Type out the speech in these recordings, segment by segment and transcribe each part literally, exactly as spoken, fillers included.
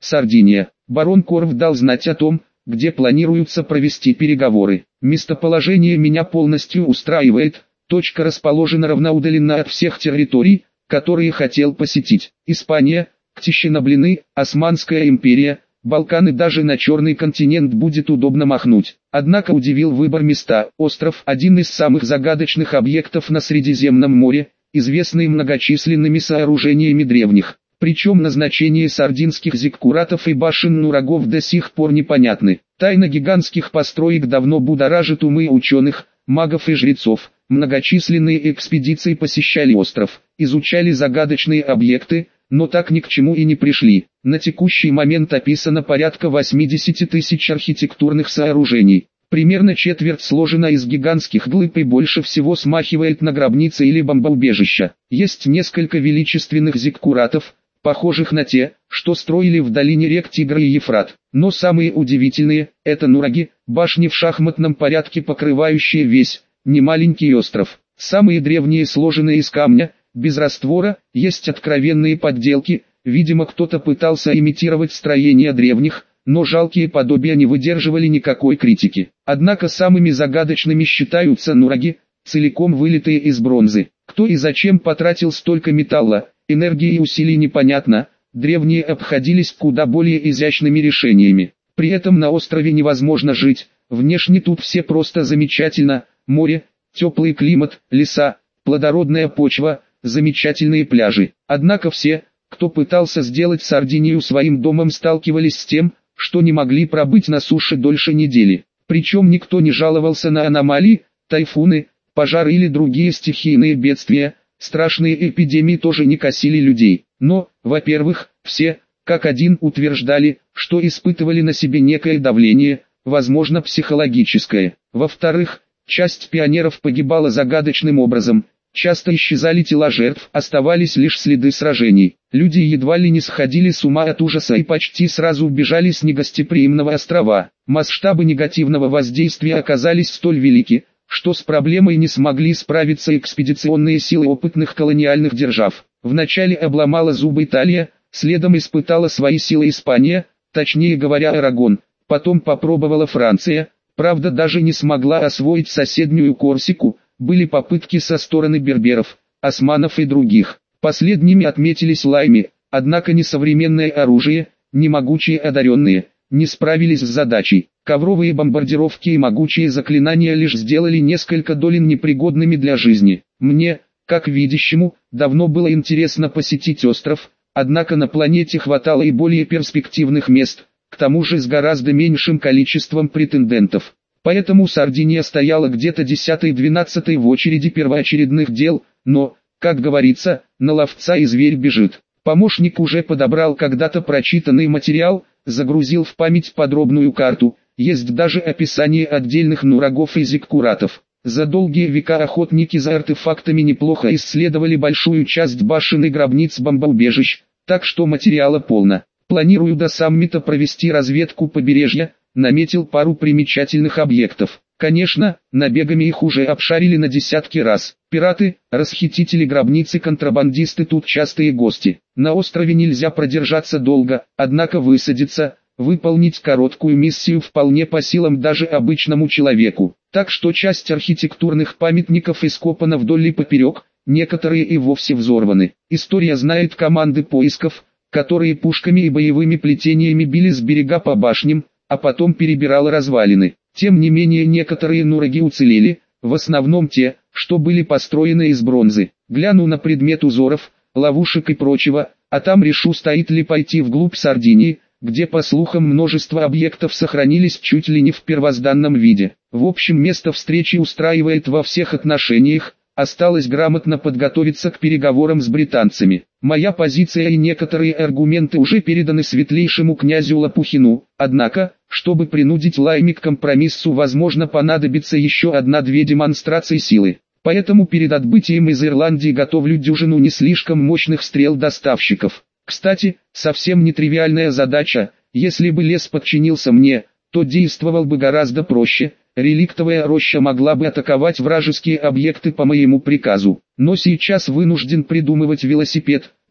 Сардиния. Барон Корф дал знать о том, где планируется провести переговоры. Местоположение меня полностью устраивает, точка расположена равноудаленно от всех территорий, которые хотел посетить. Испания, Ктищина-Блины, Османская империя, Балканы, даже на Черный континент будет удобно махнуть. Однако удивил выбор места. Остров – один из самых загадочных объектов на Средиземном море, известный многочисленными сооружениями древних. Причем назначение сардинских зиккуратов и башен нурагов до сих пор непонятны. Тайна гигантских построек давно будоражит умы ученых, магов и жрецов. Многочисленные экспедиции посещали остров, изучали загадочные объекты, но так ни к чему и не пришли. На текущий момент описано порядка восьмидесяти тысяч архитектурных сооружений. Примерно четверть сложена из гигантских глыб и больше всего смахивает на гробницы или бомбоубежища. Есть несколько величественных зиккуратов, похожих на те, что строили в долине рек Тигр и Ефрат. Но самые удивительные – это нураги, башни в шахматном порядке, покрывающие весь немаленький остров. Самые древние сложены из камня, без раствора, есть откровенные подделки, видимо кто-то пытался имитировать строение древних, но жалкие подобия не выдерживали никакой критики. Однако самыми загадочными считаются нураги, целиком вылитые из бронзы. Кто и зачем потратил столько металла, энергии и усилий непонятно, древние обходились куда более изящными решениями. При этом на острове невозможно жить, внешне тут все просто замечательно, море, теплый климат, леса, плодородная почва, замечательные пляжи. Однако все, кто пытался сделать Сардинию своим домом, сталкивались с тем, что не могли пробыть на суше дольше недели. Причем никто не жаловался на аномалии, тайфуны, пожары или другие стихийные бедствия. Страшные эпидемии тоже не косили людей. Но, во-первых, все, как один, утверждали, что испытывали на себе некое давление, возможно психологическое. Во-вторых, часть пионеров погибала загадочным образом. Часто исчезали тела жертв, оставались лишь следы сражений. Люди едва ли не сходили с ума от ужаса и почти сразу убежали с негостеприимного острова. Масштабы негативного воздействия оказались столь велики, что с проблемой не смогли справиться экспедиционные силы опытных колониальных держав. Вначале обломала зубы Италия, следом испытала свои силы Испания, точнее говоря Арагон, потом попробовала Франция, правда даже не смогла освоить соседнюю Корсику. Были попытки со стороны берберов, османов и других. Последними отметились лайми, однако ни современное оружие, ни могучие одаренные не справились с задачей. Ковровые бомбардировки и могучие заклинания лишь сделали несколько долин непригодными для жизни. Мне, как видящему, давно было интересно посетить остров, однако на планете хватало и более перспективных мест, к тому же с гораздо меньшим количеством претендентов. Поэтому Сардиния стояла где-то десятой-двенадцатой в очереди первоочередных дел, но, как говорится, на ловца и зверь бежит. Помощник уже подобрал когда-то прочитанный материал, загрузил в память подробную карту, есть даже описание отдельных нурагов и зиккуратов. За долгие века охотники за артефактами неплохо исследовали большую часть башен и гробниц бомбоубежищ, так что материала полно. Планирую до саммита провести разведку побережья, наметил пару примечательных объектов. Конечно, набегами их уже обшарили на десятки раз. Пираты, расхитители гробниц и контрабандисты тут частые гости. На острове нельзя продержаться долго, однако высадиться, выполнить короткую миссию вполне по силам даже обычному человеку. Так что часть архитектурных памятников ископана вдоль и поперек, некоторые и вовсе взорваны. История знает команды поисков, которые пушками и боевыми плетениями били с берега по башням, а потом перебирала развалины. Тем не менее некоторые нураги уцелели, в основном те, что были построены из бронзы. Гляну на предмет узоров, ловушек и прочего, а там решу, стоит ли пойти вглубь Сардинии, где по слухам множество объектов сохранились чуть ли не в первозданном виде. В общем, место встречи устраивает во всех отношениях, осталось грамотно подготовиться к переговорам с британцами. Моя позиция и некоторые аргументы уже переданы светлейшему князю Лопухину, однако, чтобы принудить Лайми к компромиссу, возможно понадобится еще одна-две демонстрации силы. Поэтому перед отбытием из Ирландии готовлю дюжину не слишком мощных стрел-доставщиков. Кстати, совсем нетривиальная задача, если бы лес подчинился мне, то действовал бы гораздо проще. Реликтовая роща могла бы атаковать вражеские объекты по моему приказу. Но сейчас вынужден придумывать велосипед,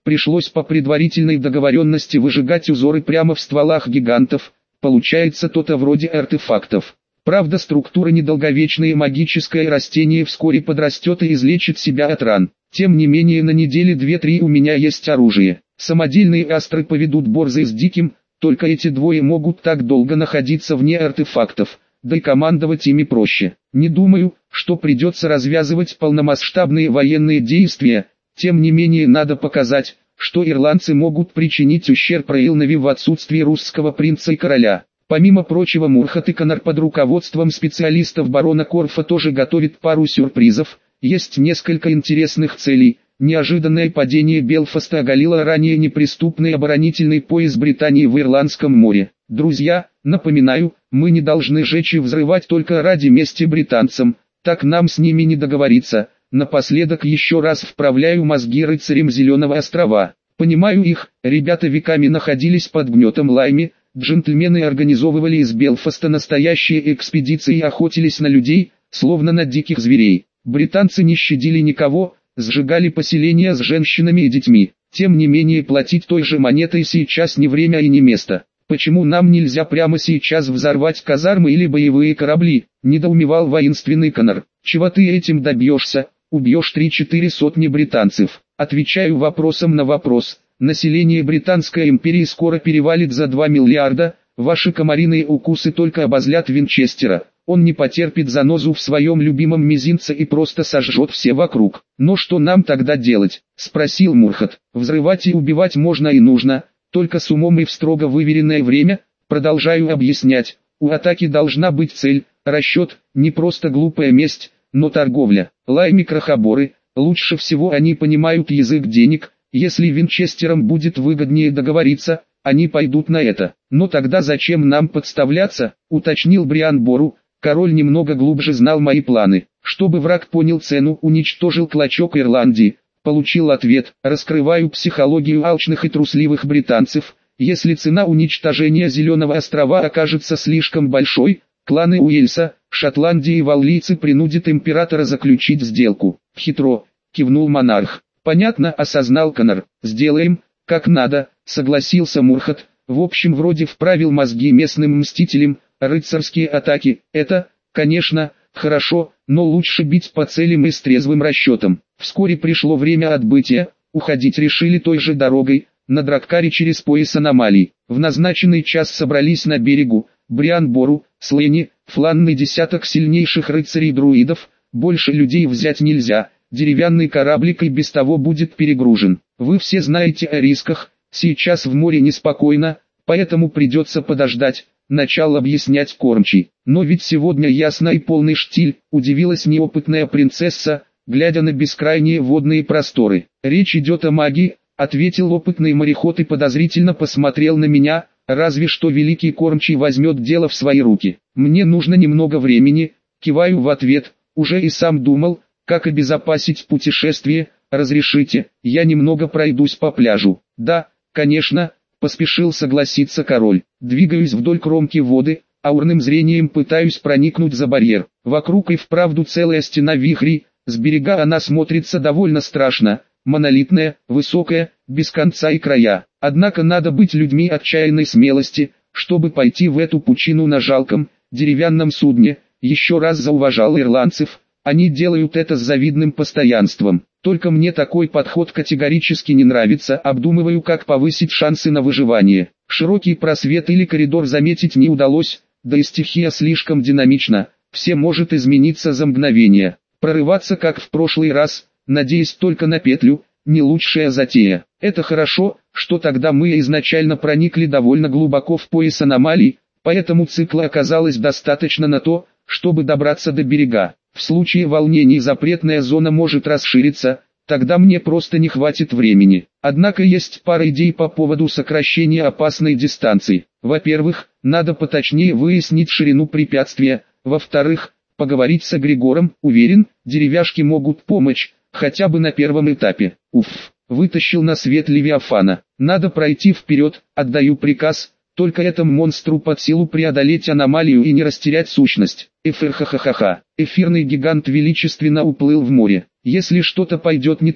Пришлось по предварительной договоренности выжигать узоры прямо в стволах гигантов, получается то-то вроде артефактов. Правда, структура недолговечная, магическое растение вскоре подрастет и излечит себя от ран. Тем не менее на неделе две-три у меня есть оружие. Самодельные астры поведут борзы с диким, только эти двое могут так долго находиться вне артефактов, да и командовать ими проще. Не думаю, что придется развязывать полномасштабные военные действия, тем не менее надо показать, что ирландцы могут причинить ущерб Рейлнови в отсутствии русского принца и короля. Помимо прочего, Мурхат и Конор под руководством специалистов барона Корфа тоже готовит пару сюрпризов. Есть несколько интересных целей. Неожиданное падение Белфаста оголило ранее неприступный оборонительный пояс Британии в Ирландском море. Друзья, напоминаю, мы не должны жечь и взрывать только ради мести британцам, так нам с ними не договориться. Напоследок еще раз вправляю мозги рыцарям Зеленого острова. Понимаю их, ребята веками находились под гнетом Лайми, джентльмены организовывали из Белфаста настоящие экспедиции и охотились на людей, словно на диких зверей. Британцы не щадили никого, сжигали поселения с женщинами и детьми. Тем не менее платить той же монетой сейчас не время и не место. Почему нам нельзя прямо сейчас взорвать казармы или боевые корабли? Недоумевал воинственный Конор. Чего ты этим добьешься? Убьешь три-четыре сотни британцев. Отвечаю вопросом на вопрос. Население Британской империи скоро перевалит за два миллиарда. Ваши комариные укусы только обозлят Винчестера. Он не потерпит занозу в своем любимом мизинце и просто сожжет все вокруг. Но что нам тогда делать? Спросил Мурхат. Взрывать и убивать можно и нужно, только с умом и в строго выверенное время. Продолжаю объяснять. У атаки должна быть цель, расчет, не просто глупая месть, но торговля. Лайми крохоборы, лучше всего они понимают язык денег. Если Винчестерам будет выгоднее договориться, они пойдут на это. Но тогда зачем нам подставляться, уточнил Бриан Бору. Король немного глубже знал мои планы. Чтобы враг понял цену, уничтожил клочок Ирландии. Получил ответ. Раскрываю психологию алчных и трусливых британцев. Если цена уничтожения Зеленого острова окажется слишком большой, кланы Уэльса, Шотландии и Валлийцы принудят императора заключить сделку. Хитро, кивнул монарх. Понятно, осознал Конор. Сделаем, как надо, согласился Мурхат. В общем, вроде вправил мозги местным мстителям. Рыцарские атаки – это, конечно, хорошо, но лучше бить по целям и с трезвым расчетом. Вскоре пришло время отбытия, уходить решили той же дорогой, на Драккаре через пояс аномалий. В назначенный час собрались на берегу, Бриан Бору, Слэни, фланный десяток сильнейших рыцарей-друидов, больше людей взять нельзя, деревянный кораблик и без того будет перегружен. Вы все знаете о рисках, сейчас в море неспокойно, поэтому придется подождать. Начал объяснять кормчий. Но ведь сегодня ясно и полный штиль, удивилась неопытная принцесса, глядя на бескрайние водные просторы. Речь идет о магии, ответил опытный мореход и подозрительно посмотрел на меня, разве что великий кормчий возьмет дело в свои руки. Мне нужно немного времени, киваю в ответ, уже и сам думал, как обезопасить путешествие, разрешите, я немного пройдусь по пляжу. Да, конечно. Поспешил согласиться король. Двигаюсь вдоль кромки воды, аурным зрением пытаюсь проникнуть за барьер. Вокруг и вправду целая стена вихрей, с берега она смотрится довольно страшно, монолитная, высокая, без конца и края. Однако надо быть людьми отчаянной смелости, чтобы пойти в эту пучину на жалком, деревянном судне. Еще раз зауважал ирландцев, они делают это с завидным постоянством. Только мне такой подход категорически не нравится, обдумываю, как повысить шансы на выживание. Широкий просвет или коридор заметить не удалось, да и стихия слишком динамична, все может измениться за мгновение. Прорываться как в прошлый раз, надеясь только на петлю, не лучшая затея. Это хорошо, что тогда мы изначально проникли довольно глубоко в пояс аномалий, поэтому цикла оказалось достаточно на то, чтобы добраться до берега. В случае волнений запретная зона может расшириться, тогда мне просто не хватит времени. Однако есть пара идей по поводу сокращения опасной дистанции. Во-первых, надо поточнее выяснить ширину препятствия. Во-вторых, поговорить с Григором, уверен, деревяшки могут помочь, хотя бы на первом этапе. Уф, вытащил на свет Левиафана. Надо пройти вперед, отдаю приказ. Только этому монстру под силу преодолеть аномалию и не растерять сущность. Эфир-ха-ха-ха-ха. Эфирный гигант величественно уплыл в море. Если что-то пойдет не так,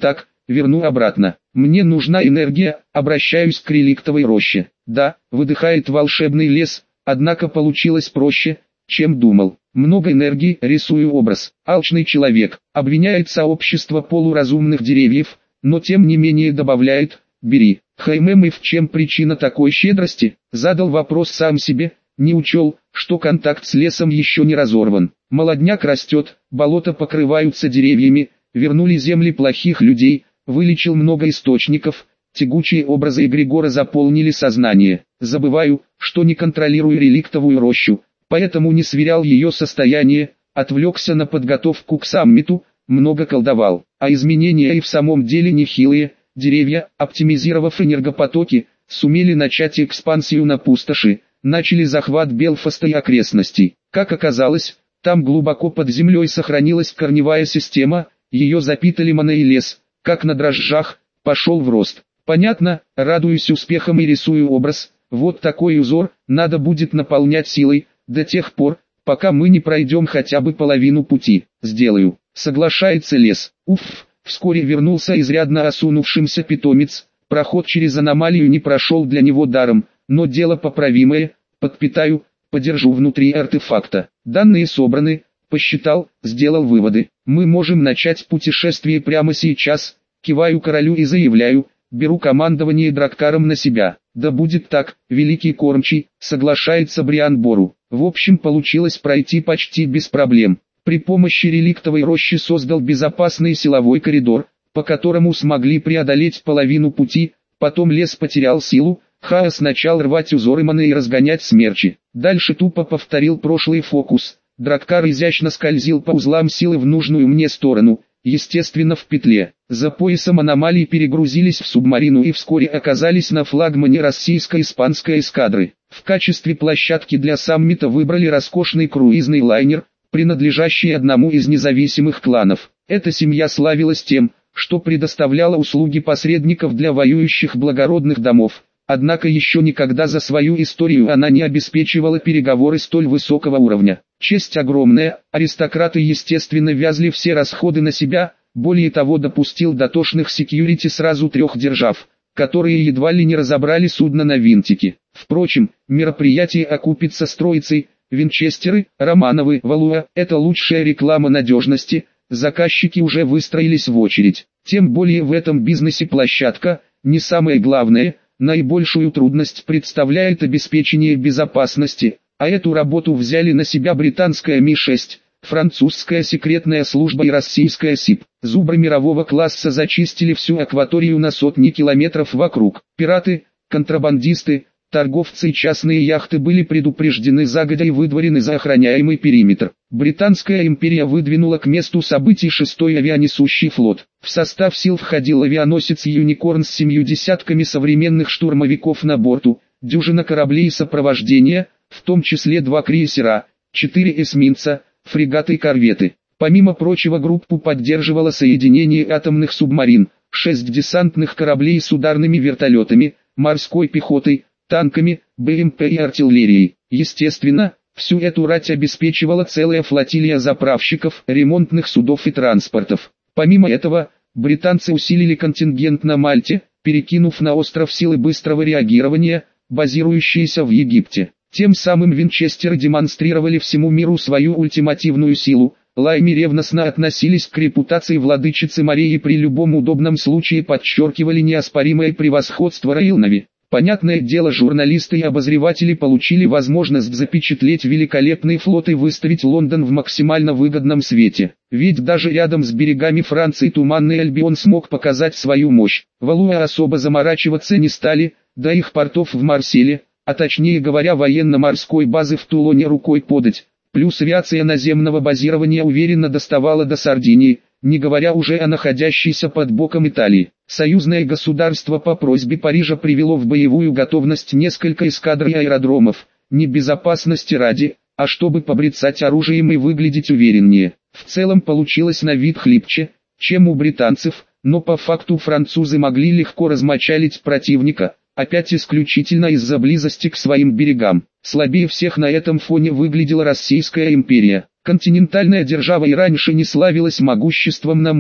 верну обратно. Мне нужна энергия, обращаюсь к реликтовой роще. Да, выдыхает волшебный лес, однако получилось проще, чем думал. Много энергии, рисую образ. Алчный человек, обвиняет сообщество полуразумных деревьев, но тем не менее добавляет: бери. Хм, и в чем причина такой щедрости? Задал вопрос сам себе, не учел, что контакт с лесом еще не разорван. Молодняк растет, болота покрываются деревьями, вернули земли плохих людей, вылечил много источников, тягучие образы эгрегора заполнили сознание. Забываю, что не контролирую реликтовую рощу, поэтому не сверял ее состояние, отвлекся на подготовку к саммиту, много колдовал. А изменения и в самом деле нехилые. Деревья, оптимизировав энергопотоки, сумели начать экспансию на пустоши, начали захват Белфаста и окрестностей. Как оказалось, там глубоко под землей сохранилась корневая система, ее запитали мана и лес, как на дрожжах, пошел в рост. Понятно, радуюсь успехам и рисую образ. Вот такой узор надо будет наполнять силой, до тех пор, пока мы не пройдем хотя бы половину пути. Сделаю, соглашается лес. Уф. Вскоре вернулся изрядно осунувшимся питомец, проход через аномалию не прошел для него даром, но дело поправимое, подпитаю, подержу внутри артефакта. Данные собраны, посчитал, сделал выводы. Мы можем начать путешествие прямо сейчас, киваю королю и заявляю, беру командование Драккаром на себя. Да будет так, великий кормчий, соглашается Бриан Бору. В общем, получилось пройти почти без проблем. При помощи реликтовой рощи создал безопасный силовой коридор, по которому смогли преодолеть половину пути, потом лес потерял силу, хаос начал рвать узоры маны и разгонять смерчи. Дальше тупо повторил прошлый фокус, Драккар изящно скользил по узлам силы в нужную мне сторону, естественно в петле. За поясом аномалий перегрузились в субмарину и вскоре оказались на флагмане российско-испанской эскадры. В качестве площадки для саммита выбрали роскошный круизный лайнер, принадлежащий одному из независимых кланов. Эта семья славилась тем, что предоставляла услуги посредников для воюющих благородных домов, однако еще никогда за свою историю она не обеспечивала переговоры столь высокого уровня. Честь огромная, аристократы естественно вязли все расходы на себя, более того допустил до тошных секьюрити сразу трех держав, которые едва ли не разобрали судно на винтики. Впрочем, мероприятие окупится с троицей. Винчестеры, Романовы, Валуа – это лучшая реклама надежности, заказчики уже выстроились в очередь. Тем более в этом бизнесе площадка, не самое главное, наибольшую трудность представляет обеспечение безопасности, а эту работу взяли на себя британская Ми шесть, французская секретная служба и российская СИП. Зубры мирового класса зачистили всю акваторию на сотни километров вокруг. Пираты, контрабандисты, торговцы и частные яхты были предупреждены загодя и выдворены за охраняемый периметр. Британская империя выдвинула к месту событий шестой авианесущий флот. В состав сил входил авианосец «Юникорн» с семью десятками современных штурмовиков на борту, дюжина кораблей сопровождения, в том числе два крейсера, четыре эсминца, фрегаты и корветы. Помимо прочего группу поддерживало соединение атомных субмарин, шесть десантных кораблей с ударными вертолетами, морской пехотой, танками, БМП и артиллерией. Естественно, всю эту рать обеспечивала целая флотилия заправщиков, ремонтных судов и транспортов. Помимо этого, британцы усилили контингент на Мальте, перекинув на остров силы быстрого реагирования, базирующиеся в Египте. Тем самым винчестеры демонстрировали всему миру свою ультимативную силу. Лайми ревностно относились к репутации владычицы морей и при любом удобном случае подчеркивали неоспоримое превосходство Ройл-Нави. Понятное дело, журналисты и обозреватели получили возможность запечатлеть великолепный флот и выставить Лондон в максимально выгодном свете. Ведь даже рядом с берегами Франции Туманный Альбион смог показать свою мощь. Валуа особо заморачиваться не стали, до их портов в Марселе, а точнее говоря военно-морской базы в Тулоне рукой подать. Плюс авиация наземного базирования уверенно доставала до Сардинии, не говоря уже о находящейся под боком Италии. Союзное государство по просьбе Парижа привело в боевую готовность несколько эскадр и аэродромов, не безопасности ради, а чтобы побрецать оружием и выглядеть увереннее. В целом получилось на вид хлипче, чем у британцев, но по факту французы могли легко размочалить противника, опять исключительно из-за близости к своим берегам. Слабее всех на этом фоне выглядела Российская империя. Континентальная держава и раньше не славилась могуществом на море,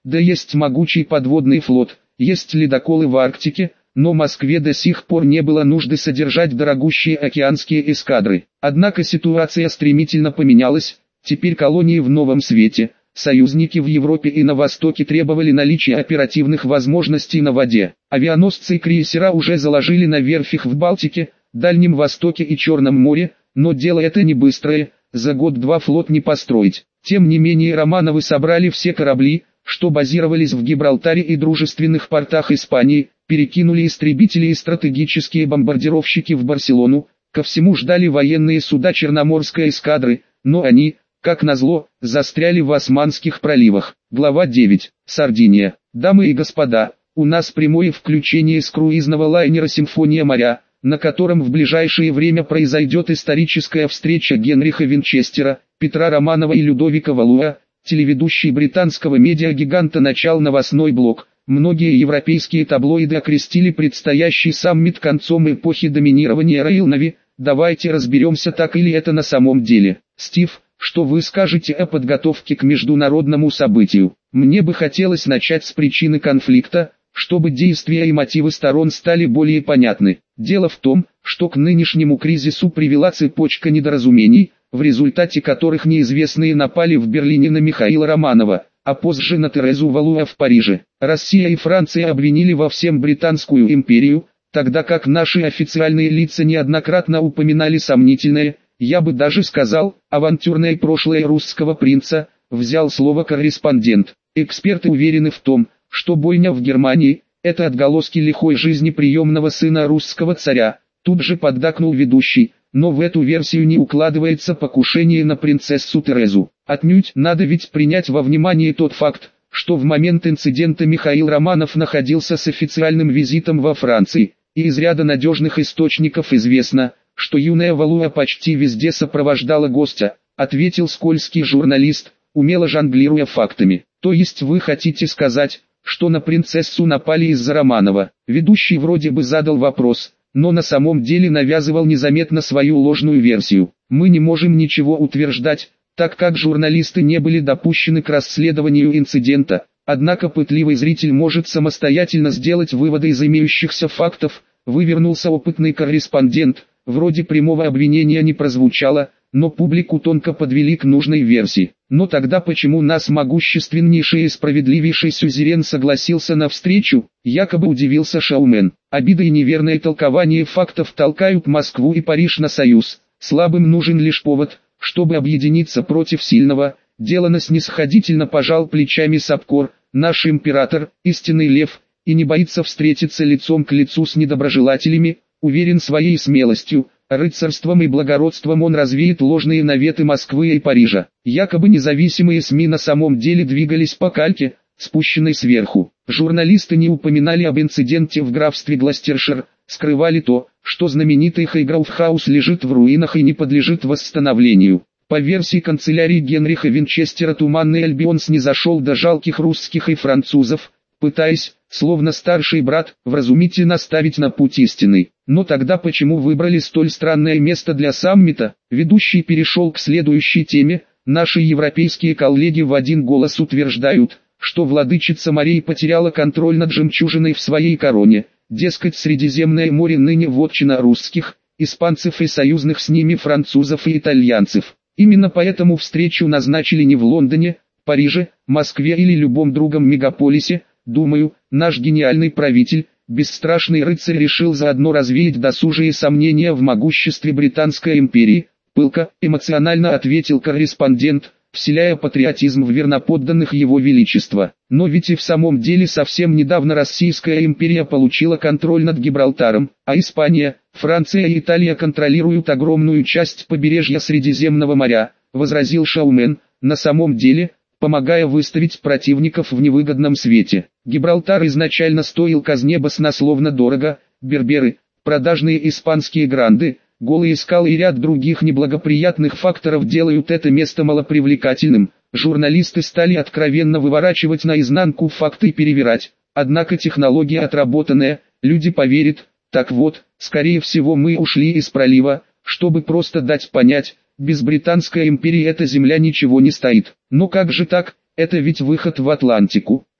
да есть могучий подводный флот, есть ледоколы в Арктике, но Москве до сих пор не было нужды содержать дорогущие океанские эскадры. Однако ситуация стремительно поменялась, теперь колонии в новом свете, союзники в Европе и на Востоке требовали наличия оперативных возможностей на воде. Авианосцы и крейсера уже заложили на верфях в Балтике, Дальнем Востоке и Черном море, но дело это не быстрое, за год-два флот не построить. Тем не менее Романовы собрали все корабли, что базировались в Гибралтаре и дружественных портах Испании, перекинули истребители и стратегические бомбардировщики в Барселону, ко всему ждали военные суда Черноморской эскадры, но они, как назло, застряли в Османских проливах. Глава девять. Сардиния. Дамы и господа, у нас прямое включение с круизного лайнера «Симфония моря», на котором в ближайшее время произойдет историческая встреча Генриха Винчестера, Петра Романова и Людовика Валуа. Телеведущий британского медиагиганта начал новостной блок. Многие европейские таблоиды окрестили предстоящий саммит концом эпохи доминирования Рейлнави. Давайте разберемся, так или это на самом деле. Стив, что вы скажете о подготовке к международному событию? Мне бы хотелось начать с причины конфликта, чтобы действия и мотивы сторон стали более понятны. Дело в том, что к нынешнему кризису привела цепочка недоразумений, в результате которых неизвестные напали в Берлине на Михаила Романова, а позже на Терезу Валуа в Париже. Россия и Франция обвинили во всем Британскую империю, тогда как наши официальные лица неоднократно упоминали сомнительное, я бы даже сказал, авантюрное прошлое русского принца, взял слово корреспондент. Эксперты уверены в том, что бойня в Германии – это отголоски лихой жизни приемного сына русского царя. Тут же поддакнул ведущий, но в эту версию не укладывается покушение на принцессу Терезу. Отнюдь надо ведь принять во внимание тот факт, что в момент инцидента Михаил Романов находился с официальным визитом во Франции, и из ряда надежных источников известно, что юная Валуа почти везде сопровождала гостя, ответил скользкий журналист, умело жонглируя фактами. То есть вы хотите сказать, что на принцессу напали из-за Романова? Ведущий вроде бы задал вопрос, но на самом деле навязывал незаметно свою ложную версию. Мы не можем ничего утверждать, так как журналисты не были допущены к расследованию инцидента, однако пытливый зритель может самостоятельно сделать выводы из имеющихся фактов, вывернулся опытный корреспондент, вроде прямого обвинения не прозвучало, но публику тонко подвели к нужной версии. Но тогда почему нас могущественнейший и справедливейший сюзерен согласился на встречу, якобы удивился шоумен. Обида и неверное толкование фактов толкают Москву и Париж на союз. Слабым нужен лишь повод, чтобы объединиться против сильного. Делано снисходительно пожал плечами Сапкор, наш император, истинный лев, и не боится встретиться лицом к лицу с недоброжелателями, уверен своей смелостью. Рыцарством и благородством он развеет ложные наветы Москвы и Парижа. Якобы независимые СМИ на самом деле двигались по кальке, спущенной сверху. Журналисты не упоминали об инциденте в графстве Глостершир, скрывали то, что знаменитый Хайграуф-хаус лежит в руинах и не подлежит восстановлению. По версии канцелярии Генриха Винчестера Туманный Альбион снизошел до жалких русских и французов, пытаясь, словно старший брат, вразумить и наставить на путь истинный. Но тогда почему выбрали столь странное место для саммита? Ведущий перешел к следующей теме. Наши европейские коллеги в один голос утверждают, что владычица морей потеряла контроль над жемчужиной в своей короне. Дескать, Средиземное море ныне вотчина русских, испанцев и союзных с ними французов и итальянцев. Именно поэтому встречу назначили не в Лондоне, Париже, Москве или любом другом мегаполисе. Думаю, наш гениальный правитель, бесстрашный рыцарь, решил заодно развеять досужие сомнения в могуществе Британской империи. Пылко, эмоционально ответил корреспондент, вселяя патриотизм в верноподданных его величества. Но ведь и в самом деле совсем недавно Российская империя получила контроль над Гибралтаром, а Испания, Франция и Италия контролируют огромную часть побережья Средиземного моря, возразил шоумен. На самом деле, помогая выставить противников в невыгодном свете. Гибралтар изначально стоил казне баснословно дорого, берберы, продажные испанские гранды, голые скалы и ряд других неблагоприятных факторов делают это место малопривлекательным. Журналисты стали откровенно выворачивать наизнанку факты и перевирать, однако технология отработанная, люди поверят. Так вот, скорее всего мы ушли из пролива, чтобы просто дать понять, без Британской империи эта земля ничего не стоит. Но как же так, это ведь выход в Атлантику.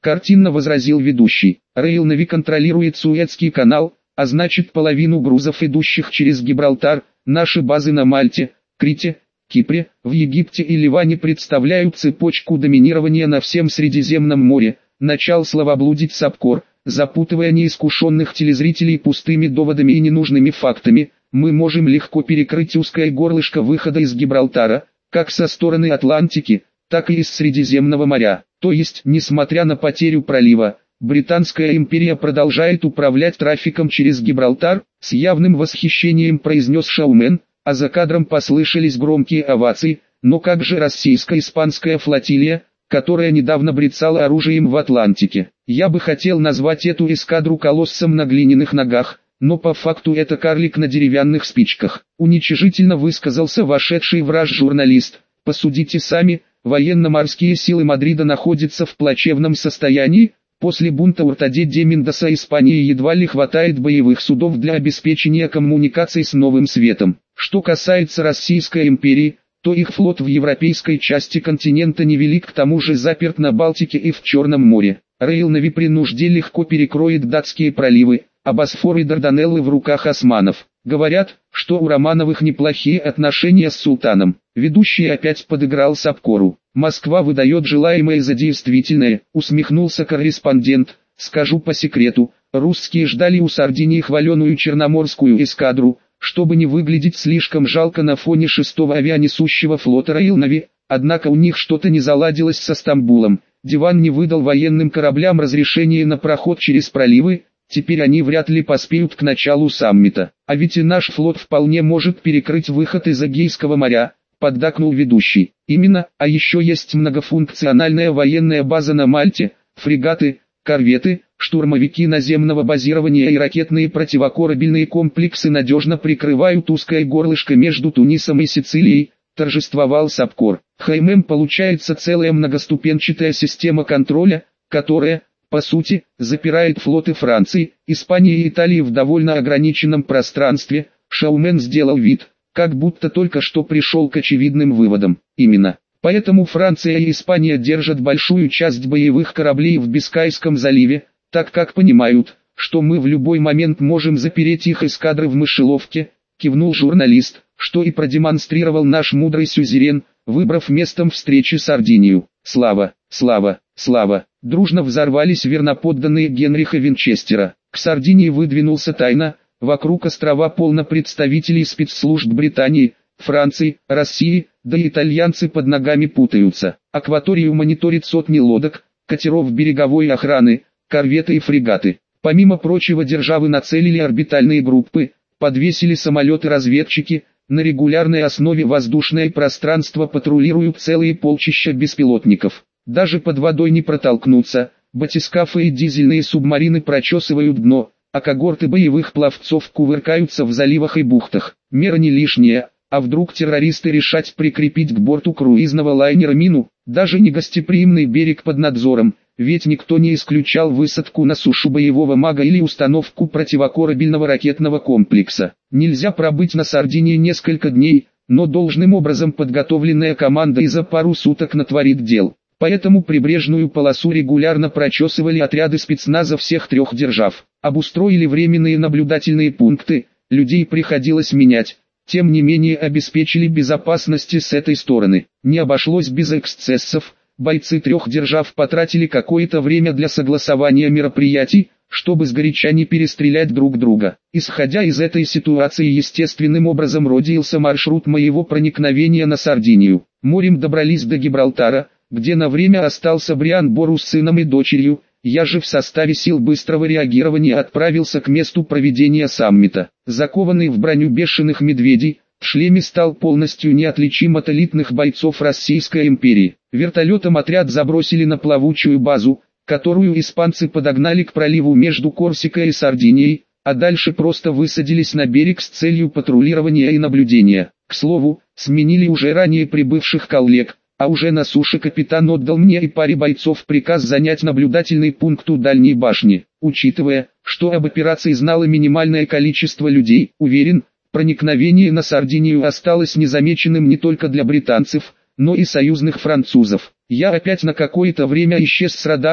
картинно возразил ведущий. Royal Navy контролирует Суэцкий канал, а значит половину грузов, идущих через Гибралтар. Наши базы на Мальте, Крите, Кипре, в Египте и Ливане представляют цепочку доминирования на всем Средиземном море. Начал словоблудить Сапкор, запутывая неискушенных телезрителей пустыми доводами и ненужными фактами. Мы можем легко перекрыть узкое горлышко выхода из Гибралтара, как со стороны Атлантики, так и из Средиземного моря. То есть, несмотря на потерю пролива, Британская империя продолжает управлять трафиком через Гибралтар, с явным восхищением произнес шоумен, а за кадром послышались громкие овации. Но как же российско-испанская флотилия, которая недавно брецала оружием в Атлантике? Я бы хотел назвать эту эскадру колоссом на глиняных ногах, но по факту это карлик на деревянных спичках. Уничижительно высказался вошедший в раж журналист. Посудите сами, военно-морские силы Мадрида находятся в плачевном состоянии. После бунта Уртаде де Мендоса Испании едва ли хватает боевых судов для обеспечения коммуникаций с Новым Светом. Что касается Российской империи, то их флот в европейской части континента невелик, к тому же заперт на Балтике и в Черном море. Royal Navy при нужде легко перекроет датские проливы, а Босфор и Дарданеллы в руках османов. Говорят, что у Романовых неплохие отношения с султаном. Ведущий опять подыграл Сапкору. Москва выдает желаемое за действительное, усмехнулся корреспондент. Скажу по секрету, русские ждали у Сардинии хваленую черноморскую эскадру, чтобы не выглядеть слишком жалко на фоне шестого авианесущего флота Royal Navy, однако у них что-то не заладилось со Стамбулом. Диван не выдал военным кораблям разрешение на проход через проливы. Теперь они вряд ли поспеют к началу саммита. А ведь и наш флот вполне может перекрыть выход из Эгейского моря, поддакнул ведущий. Именно, а еще есть многофункциональная военная база на Мальте, фрегаты, корветы, штурмовики наземного базирования и ракетные противокорабельные комплексы надежно прикрывают узкое горлышко между Тунисом и Сицилией, торжествовал Сапкор. ХММ получается целая многоступенчатая система контроля, которая, по сути, запирает флоты Франции, Испании и Италии в довольно ограниченном пространстве. Шоумен сделал вид, как будто только что пришел к очевидным выводам. Именно. Поэтому Франция и Испания держат большую часть боевых кораблей в Бискайском заливе, так как понимают, что мы в любой момент можем запереть их эскадры в мышеловке, кивнул журналист, что и продемонстрировал наш мудрый сюзерен, выбрав местом встречи Сардинию. Слава, слава, слава! Дружно взорвались верноподданные Генриха Винчестера. К Сардинии выдвинулся тайно, вокруг острова полно представителей спецслужб Британии, Франции, России, да и итальянцы под ногами путаются. Акваторию мониторит сотни лодок, катеров береговой охраны, корветы и фрегаты. Помимо прочего, державы нацелили орбитальные группы, подвесили самолеты-разведчики, на регулярной основе воздушное пространство патрулируют целые полчища беспилотников. Даже под водой не протолкнуться, батискафы и дизельные субмарины прочесывают дно, а когорты боевых пловцов кувыркаются в заливах и бухтах. Мера не лишняя, а вдруг террористы решат прикрепить к борту круизного лайнера мину, даже не гостеприимный берег под надзором, ведь никто не исключал высадку на сушу боевого мага или установку противокорабельного ракетного комплекса. Нельзя пробыть на Сардинии несколько дней, но должным образом подготовленная команда и за пару суток натворит дел. Поэтому прибрежную полосу регулярно прочесывали отряды спецназа всех трех держав. Обустроили временные наблюдательные пункты, людей приходилось менять. Тем не менее обеспечили безопасность с этой стороны. Не обошлось без эксцессов. Бойцы трех держав потратили какое-то время для согласования мероприятий, чтобы сгоряча не перестрелять друг друга. Исходя из этой ситуации, естественным образом родился маршрут моего проникновения на Сардинию. Морем добрались до Гибралтара, где на время остался Бриан Бору с сыном и дочерью. Я же в составе сил быстрого реагирования отправился к месту проведения саммита. Закованный в броню бешеных медведей, в шлеме стал полностью неотличим от элитных бойцов Российской империи. Вертолетом отряд забросили на плавучую базу, которую испанцы подогнали к проливу между Корсикой и Сардинией, а дальше просто высадились на берег с целью патрулирования и наблюдения. К слову, сменили уже ранее прибывших коллег, а уже на суше капитан отдал мне и паре бойцов приказ занять наблюдательный пункт у дальней башни. Учитывая, что об операции знало минимальное количество людей, уверен, проникновение на Сардинию осталось незамеченным не только для британцев, но и союзных французов. Я опять на какое-то время исчез с радаров,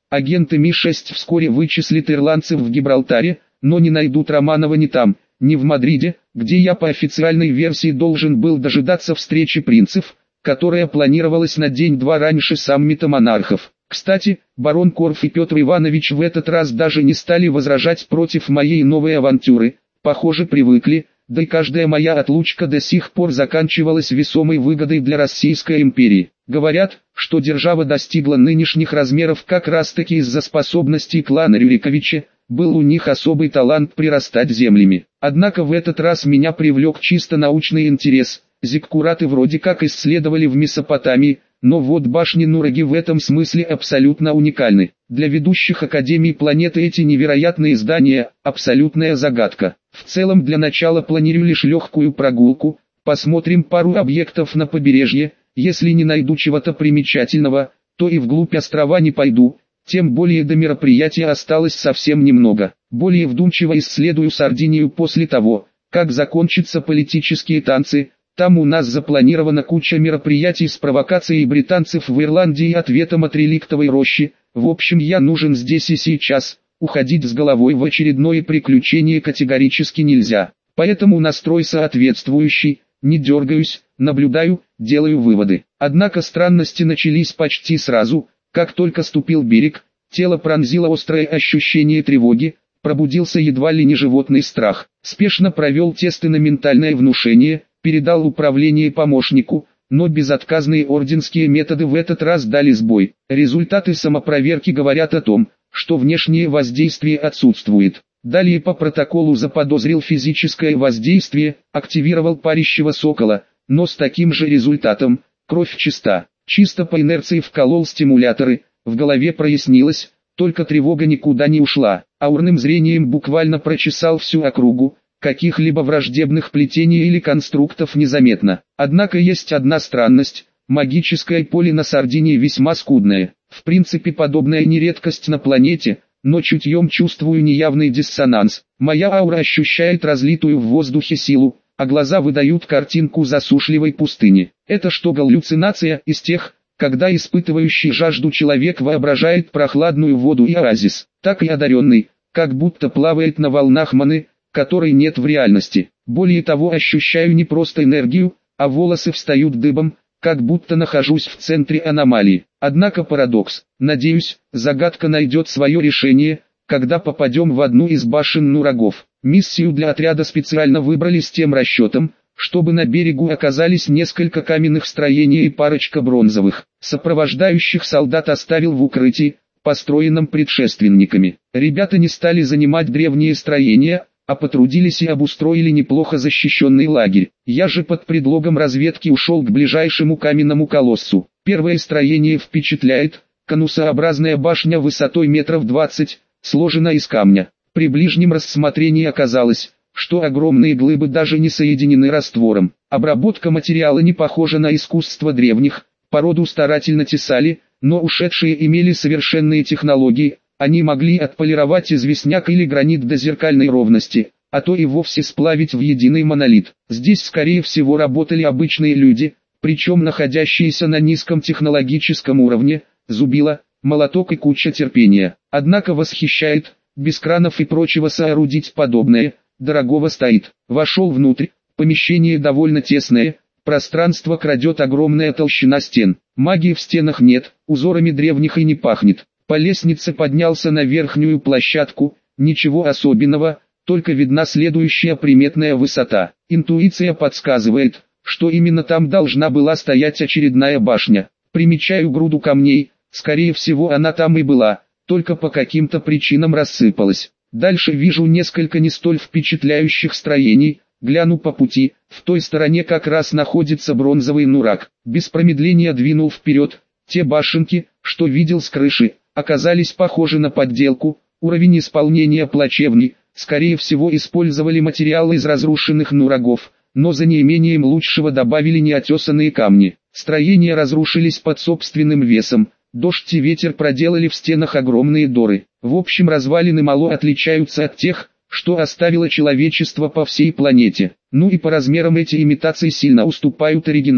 Агенты Ми шесть вскоре вычислят ирландцев в Гибралтаре, но не найдут Романова ни там, ни в Мадриде, где я по официальной версии должен был дожидаться встречи принцев, которая планировалась на день-два раньше саммита монархов. Кстати, барон Корф и Петр Иванович в этот раз даже не стали возражать против моей новой авантюры, похоже привыкли, да и каждая моя отлучка до сих пор заканчивалась весомой выгодой для Российской империи. Говорят, что держава достигла нынешних размеров как раз таки из-за способностей клана Рюриковича, был у них особый талант прирастать землями. Однако в этот раз меня привлек чисто научный интерес. Зиккураты вроде как исследовали в Месопотамии, но вот башни Нураги в этом смысле абсолютно уникальны. Для ведущих академий планеты эти невероятные здания – абсолютная загадка. В целом для начала планирую лишь легкую прогулку, посмотрим пару объектов на побережье, если не найду чего-то примечательного, то и вглубь острова не пойду, тем более до мероприятия осталось совсем немного. Более вдумчиво исследую Сардинию после того, как закончатся политические танцы. Там у нас запланирована куча мероприятий с провокацией британцев в Ирландии и ответом от реликтовой рощи. В общем, я нужен здесь и сейчас. Уходить с головой в очередное приключение категорически нельзя. Поэтому настрой соответствующий, не дергаюсь, наблюдаю, делаю выводы. Однако странности начались почти сразу, как только ступил берег, тело пронзило острое ощущение тревоги, пробудился едва ли не животный страх. Спешно провел тесты на ментальное внушение, передал управление помощнику, но безотказные орденские методы в этот раз дали сбой. Результаты самопроверки говорят о том, что внешнее воздействие отсутствует. Далее по протоколу заподозрил физическое воздействие, активировал парящего сокола, но с таким же результатом: кровь чиста. Чисто по инерции вколол стимуляторы, в голове прояснилось, только тревога никуда не ушла. Аурным зрением буквально прочесал всю округу. Каких-либо враждебных плетений или конструктов незаметно. Однако есть одна странность: магическое поле на Сардинии весьма скудное. В принципе подобная не редкость на планете, но чутьем чувствую неявный диссонанс. Моя аура ощущает разлитую в воздухе силу, а глаза выдают картинку засушливой пустыни. Это что, галлюцинация из тех, когда испытывающий жажду человек воображает прохладную воду и оазис? Так и одаренный, как будто плавает на волнах маны, которой нет в реальности. Более того, ощущаю не просто энергию, а волосы встают дыбом, как будто нахожусь в центре аномалии. Однако парадокс. Надеюсь, загадка найдет свое решение, когда попадем в одну из башен Нурагов. Миссию для отряда специально выбрали с тем расчетом, чтобы на берегу оказались несколько каменных строений и парочка бронзовых. Сопровождающих солдат оставил в укрытии, построенном предшественниками. Ребята не стали занимать древние строения, а потрудились и обустроили неплохо защищенный лагерь. Я же под предлогом разведки ушел к ближайшему каменному колоссу. Первое строение впечатляет: конусообразная башня высотой метров двадцать, сложена из камня. При ближнем рассмотрении оказалось, что огромные глыбы даже не соединены раствором. Обработка материала не похожа на искусство древних, породу старательно тесали, но ушедшие имели совершенные технологии. Они могли отполировать известняк или гранит до зеркальной ровности, а то и вовсе сплавить в единый монолит. Здесь скорее всего работали обычные люди, причем находящиеся на низком технологическом уровне, зубило, молоток и куча терпения. Однако восхищает, без кранов и прочего соорудить подобное, дорогого стоит. Вошел внутрь, помещение довольно тесное, пространство крадет огромная толщина стен. Магии в стенах нет, узорами древних и не пахнет. По лестнице поднялся на верхнюю площадку, ничего особенного, только видна следующая приметная высота. Интуиция подсказывает, что именно там должна была стоять очередная башня. Примечаю груду камней, скорее всего она там и была, только по каким-то причинам рассыпалась. Дальше вижу несколько не столь впечатляющих строений, гляну по пути, в той стороне как раз находится бронзовый Нураг. Без промедления двинул вперед, те башенки, что видел с крыши, оказались похожи на подделку, уровень исполнения плачевный, скорее всего использовали материалы из разрушенных Нурагов, но за неимением лучшего добавили неотесанные камни. Строения разрушились под собственным весом, дождь и ветер проделали в стенах огромные доры. В общем, развалины мало отличаются от тех, что оставило человечество по всей планете. Ну и по размерам эти имитации сильно уступают оригиналам.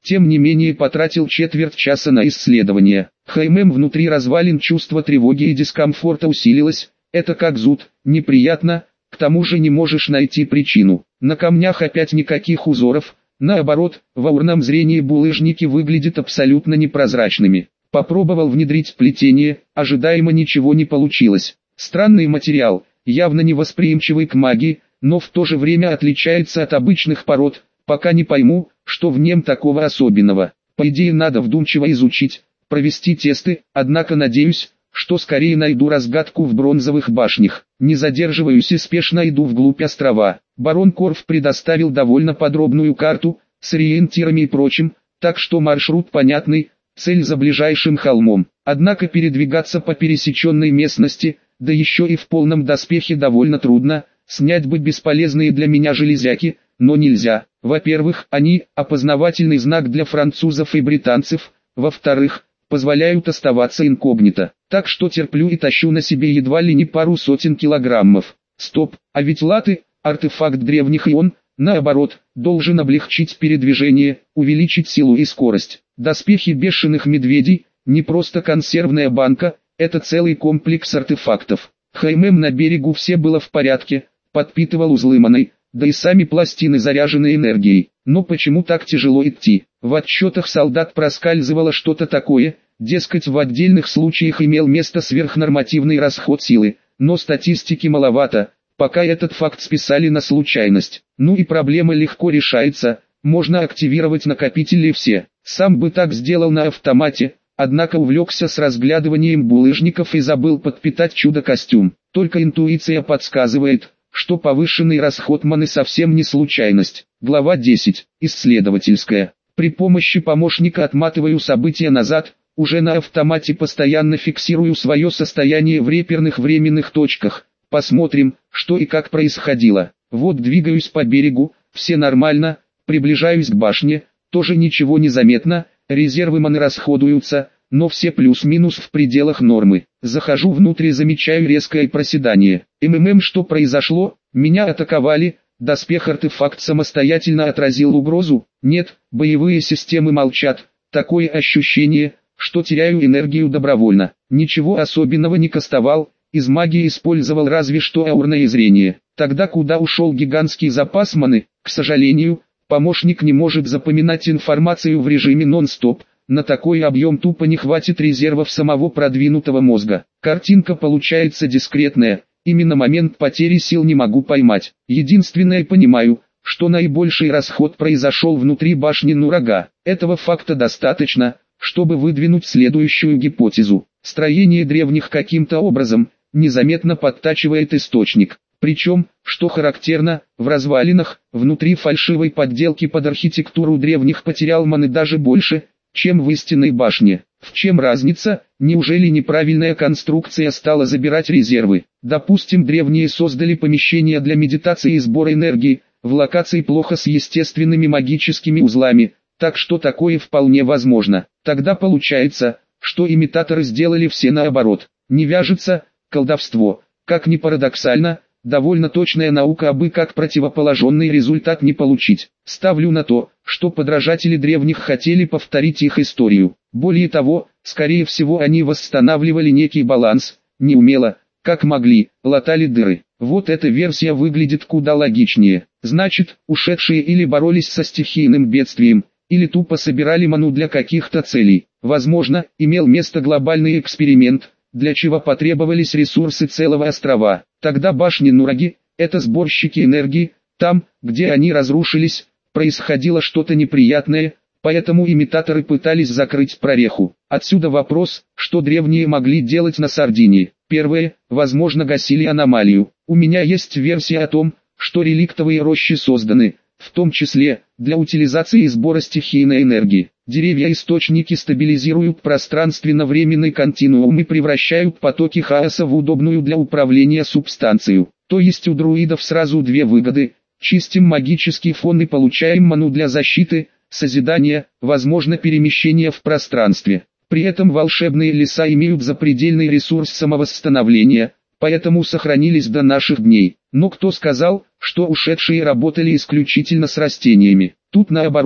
Тем не менее потратил четверть часа на исследование. ХММ внутри развалин, чувство тревоги и дискомфорта усилилось. Это как зуд, неприятно, к тому же не можешь найти причину. На камнях опять никаких узоров, наоборот, в аурном зрении булыжники выглядят абсолютно непрозрачными. Попробовал внедрить плетение, ожидаемо ничего не получилось. Странный материал, явно невосприимчивый к магии, но в то же время отличается от обычных пород, пока не пойму, что в нем такого особенного. По идее надо вдумчиво изучить, провести тесты, однако надеюсь, что скорее найду разгадку в бронзовых башнях. Не задерживаюсь и спешно иду вглубь острова. Барон Корф предоставил довольно подробную карту, с ориентирами и прочим, так что маршрут понятный, цель за ближайшим холмом. Однако передвигаться по пересеченной местности, да еще и в полном доспехе довольно трудно, снять бы бесполезные для меня железяки, но нельзя. Во-первых, они – опознавательный знак для французов и британцев, во-вторых, позволяют оставаться инкогнито. Так что терплю и тащу на себе едва ли не пару сотен килограммов. Стоп, а ведь латы, артефакт древних, и он, наоборот, должен облегчить передвижение, увеличить силу и скорость. Доспехи бешеных медведей – не просто консервная банка, это целый комплекс артефактов. ХММ на берегу все было в порядке, подпитывал узлы маны, да и сами пластины заряжены энергией. Но почему так тяжело идти? В отчетах солдат проскальзывало что-то такое, дескать, в отдельных случаях имел место сверхнормативный расход силы, но статистики маловато, пока этот факт списали на случайность. Ну и проблема легко решается, можно активировать накопители все. Сам бы так сделал на автомате, однако увлекся с разглядыванием булыжников и забыл подпитать чудо-костюм. Только интуиция подсказывает, что повышенный расход маны совсем не случайность. Глава десять. Исследовательская. При помощи помощника отматываю события назад, уже на автомате постоянно фиксирую свое состояние в реперных временных точках. Посмотрим, что и как происходило. Вот двигаюсь по берегу, все нормально, приближаюсь к башне, тоже ничего не заметно, резервы маны расходуются, но все плюс-минус в пределах нормы. Захожу внутрь и замечаю резкое проседание. МММ, что произошло? Меня атаковали? Доспех-артефакт самостоятельно отразил угрозу? Нет, боевые системы молчат. Такое ощущение, что теряю энергию добровольно. Ничего особенного не кастовал, из магии использовал разве что аурное зрение. Тогда куда ушел гигантский запас маны? К сожалению, помощник не может запоминать информацию в режиме нон-стоп. На такой объем тупо не хватит резервов самого продвинутого мозга. Картинка получается дискретная, именно момент потери сил не могу поймать. Единственное, понимаю, что наибольший расход произошел внутри башни Нурага. Этого факта достаточно, чтобы выдвинуть следующую гипотезу. Строение древних каким-то образом незаметно подтачивает источник. Причем, что характерно, в развалинах, внутри фальшивой подделки под архитектуру древних потерял маны даже больше, чем в истинной башне. В чем разница? Неужели неправильная конструкция стала забирать резервы? Допустим, древние создали помещение для медитации и сбора энергии, в локации плохо с естественными магическими узлами, так что такое вполне возможно. Тогда получается, что имитаторы сделали все наоборот. Не вяжется, колдовство. Как ни парадоксально, довольно точная наука, абы как противоположный результат не получить. Ставлю на то, что подражатели древних хотели повторить их историю. Более того, скорее всего они восстанавливали некий баланс, неумело, как могли, латали дыры. Вот эта версия выглядит куда логичнее. Значит, ушедшие или боролись со стихийным бедствием, или тупо собирали ману для каких-то целей. Возможно, имел место глобальный эксперимент, для чего потребовались ресурсы целого острова. Тогда башни Нураги – это сборщики энергии, там, где они разрушились, происходило что-то неприятное, поэтому имитаторы пытались закрыть прореху. Отсюда вопрос, что древние могли делать на Сардинии. Первое, возможно, гасили аномалию. У меня есть версия о том, что реликтовые рощи созданы, в том числе, для утилизации и сбора стихийной энергии. Деревья-источники стабилизируют пространственно-временный континуум и превращают потоки хаоса в удобную для управления субстанцию. То есть у друидов сразу две выгоды: чистим магический фон и получаем ману для защиты, созидания, возможно перемещение в пространстве. При этом волшебные леса имеют запредельный ресурс самовосстановления, поэтому сохранились до наших дней. Но кто сказал, что ушедшие работали исключительно с растениями? Тут наоборот,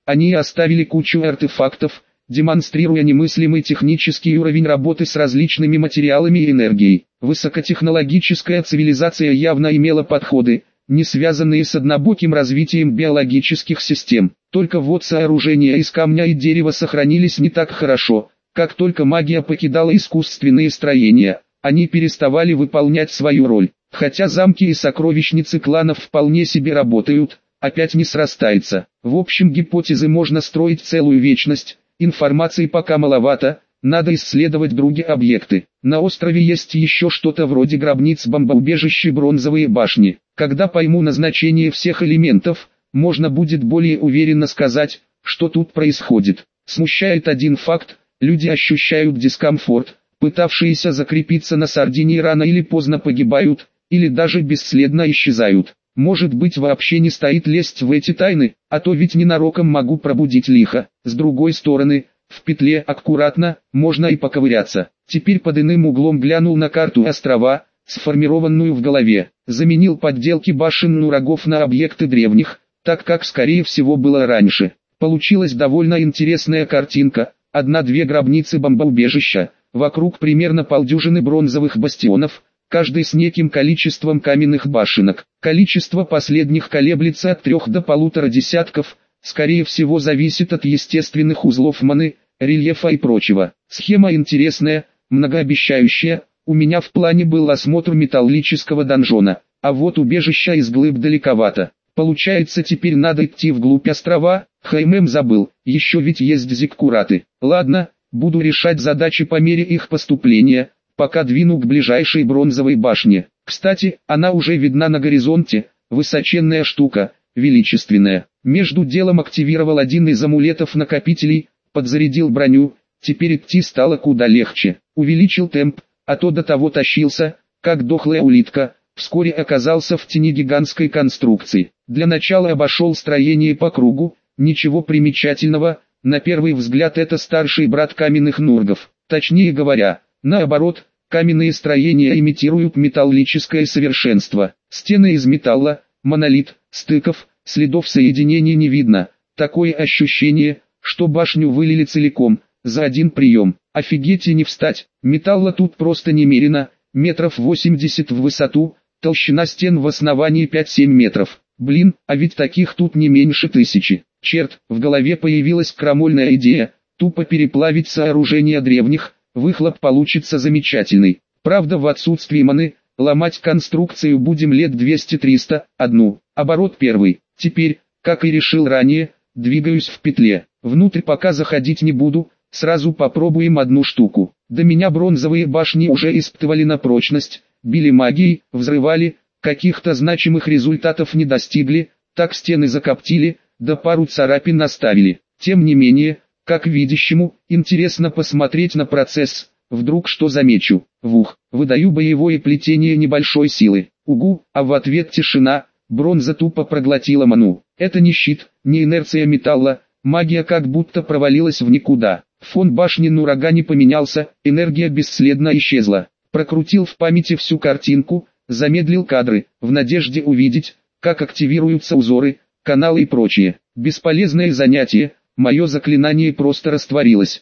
Они оставили кучу артефактов, демонстрируя немыслимый технический уровень работы с различными материалами и энергией. Высокотехнологическая цивилизация явно имела подходы, не связанные с однобоким развитием биологических систем. Только вот сооружения из камня и дерева сохранились не так хорошо. Как только магия покидала искусственные строения, они переставали выполнять свою роль. Хотя замки и сокровищницы кланов вполне себе работают, опять не срастается. В общем, гипотезы можно строить целую вечность, информации пока маловато, надо исследовать другие объекты. На острове есть еще что-то вроде гробниц, бомбоубежища, бронзовые башни. Когда пойму назначение всех элементов, можно будет более уверенно сказать, что тут происходит. Смущает один факт: люди ощущают дискомфорт, пытавшиеся закрепиться на Сардинии рано или поздно погибают, или даже бесследно исчезают. Может быть, вообще не стоит лезть в эти тайны, а то ведь ненароком могу пробудить лихо. С другой стороны, в петле аккуратно, можно и поковыряться. Теперь под иным углом глянул на карту острова, сформированную в голове. Заменил подделки башен нурагов на объекты древних, так как скорее всего было раньше. Получилась довольно интересная картинка. Одна-две гробницы бомбоубежища, вокруг примерно полдюжины бронзовых бастионов, каждый с неким количеством каменных башенок. Количество последних колеблется от трех до полутора десятков, скорее всего зависит от естественных узлов маны, рельефа и прочего. Схема интересная, многообещающая. У меня в плане был осмотр металлического донжона, а вот убежища из глыб далековато. Получается, теперь надо идти вглубь острова. Хаймем забыл, еще ведь есть зиккураты. Ладно, буду решать задачи по мере их поступления, пока двину к ближайшей бронзовой башне. Кстати, она уже видна на горизонте, высоченная штука, величественная. Между делом активировал один из амулетов-накопителей, подзарядил броню, теперь идти стало куда легче. Увеличил темп, а то до того тащился, как дохлая улитка, вскоре оказался в тени гигантской конструкции. Для начала обошел строение по кругу, ничего примечательного, на первый взгляд это старший брат каменных нургов. Точнее говоря, наоборот, каменные строения имитируют металлическое совершенство. Стены из металла, монолит, стыков, следов соединений не видно. Такое ощущение, что башню вылили целиком, за один прием. Офигеть и не встать, металла тут просто немерено, метров восемьдесят в высоту, толщина стен в основании пять-семь метров. Блин, а ведь таких тут не меньше тысячи. Черт, в голове появилась крамольная идея, тупо переплавить сооружения древних, выхлоп получится замечательный. Правда, в отсутствии маны, ломать конструкцию будем лет двести-триста, одну. Оборот первый. Теперь, как и решил ранее, двигаюсь в петле. Внутрь пока заходить не буду, сразу попробуем одну штуку. До меня бронзовые башни уже испытывали на прочность, били магией, взрывали, каких-то значимых результатов не достигли, так стены закоптили, да пару царапин наставили. Тем не менее, как видящему, интересно посмотреть на процесс, вдруг что замечу. Вух, выдаю боевое плетение небольшой силы. Угу, а в ответ тишина, бронза тупо проглотила ману. Это не щит, не инерция металла, магия как будто провалилась в никуда. Фон башни Нурага не поменялся, энергия бесследно исчезла. Прокрутил в памяти всю картинку, замедлил кадры, в надежде увидеть, как активируются узоры, каналы и прочее. Бесполезное занятие, мое заклинание просто растворилось.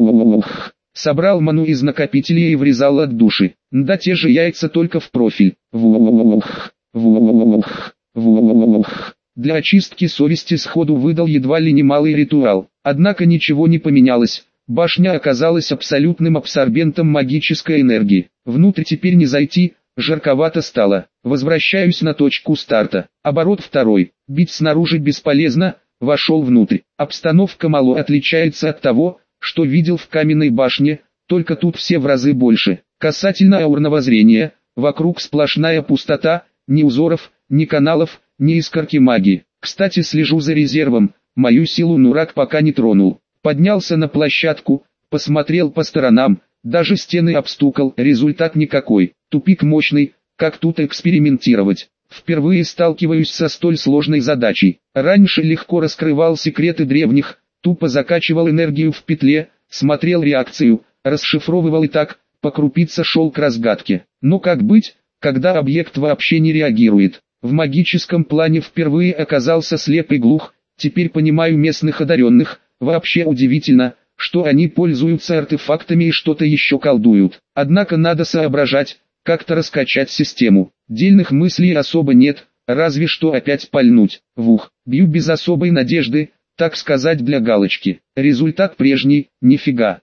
Вух. Собрал ману из накопителя и врезал от души. Да те же яйца, только в профиль. Вух. Вух. Вух. Для очистки совести сходу выдал едва ли немалый ритуал. Однако ничего не поменялось. Башня оказалась абсолютным абсорбентом магической энергии. Внутрь теперь не зайти, жарковато стало. Возвращаюсь на точку старта. Оборот второй. Бить снаружи бесполезно, вошел внутрь. Обстановка мало отличается от того, что видел в каменной башне, только тут все в разы больше. Касательно аурного зрения, вокруг сплошная пустота, ни узоров, ни каналов, ни искорки магии. Кстати, слежу за резервом, мою силу Нураг пока не тронул. Поднялся на площадку, посмотрел по сторонам, даже стены обстукал, результат никакой. Тупик мощный, как тут экспериментировать? Впервые сталкиваюсь со столь сложной задачей. Раньше легко раскрывал секреты древних, тупо закачивал энергию в петле, смотрел реакцию, расшифровывал и так, по крупице шел к разгадке. Но как быть, когда объект вообще не реагирует? В магическом плане впервые оказался слеп и глух, Теперь понимаю местных одаренных, вообще удивительно, что они пользуются артефактами и что-то еще колдуют. Однако надо соображать, как-то раскачать систему. Дельных мыслей особо нет, разве что опять пальнуть. Вух, бью без особой надежды, так сказать для галочки. Результат прежний, нифига.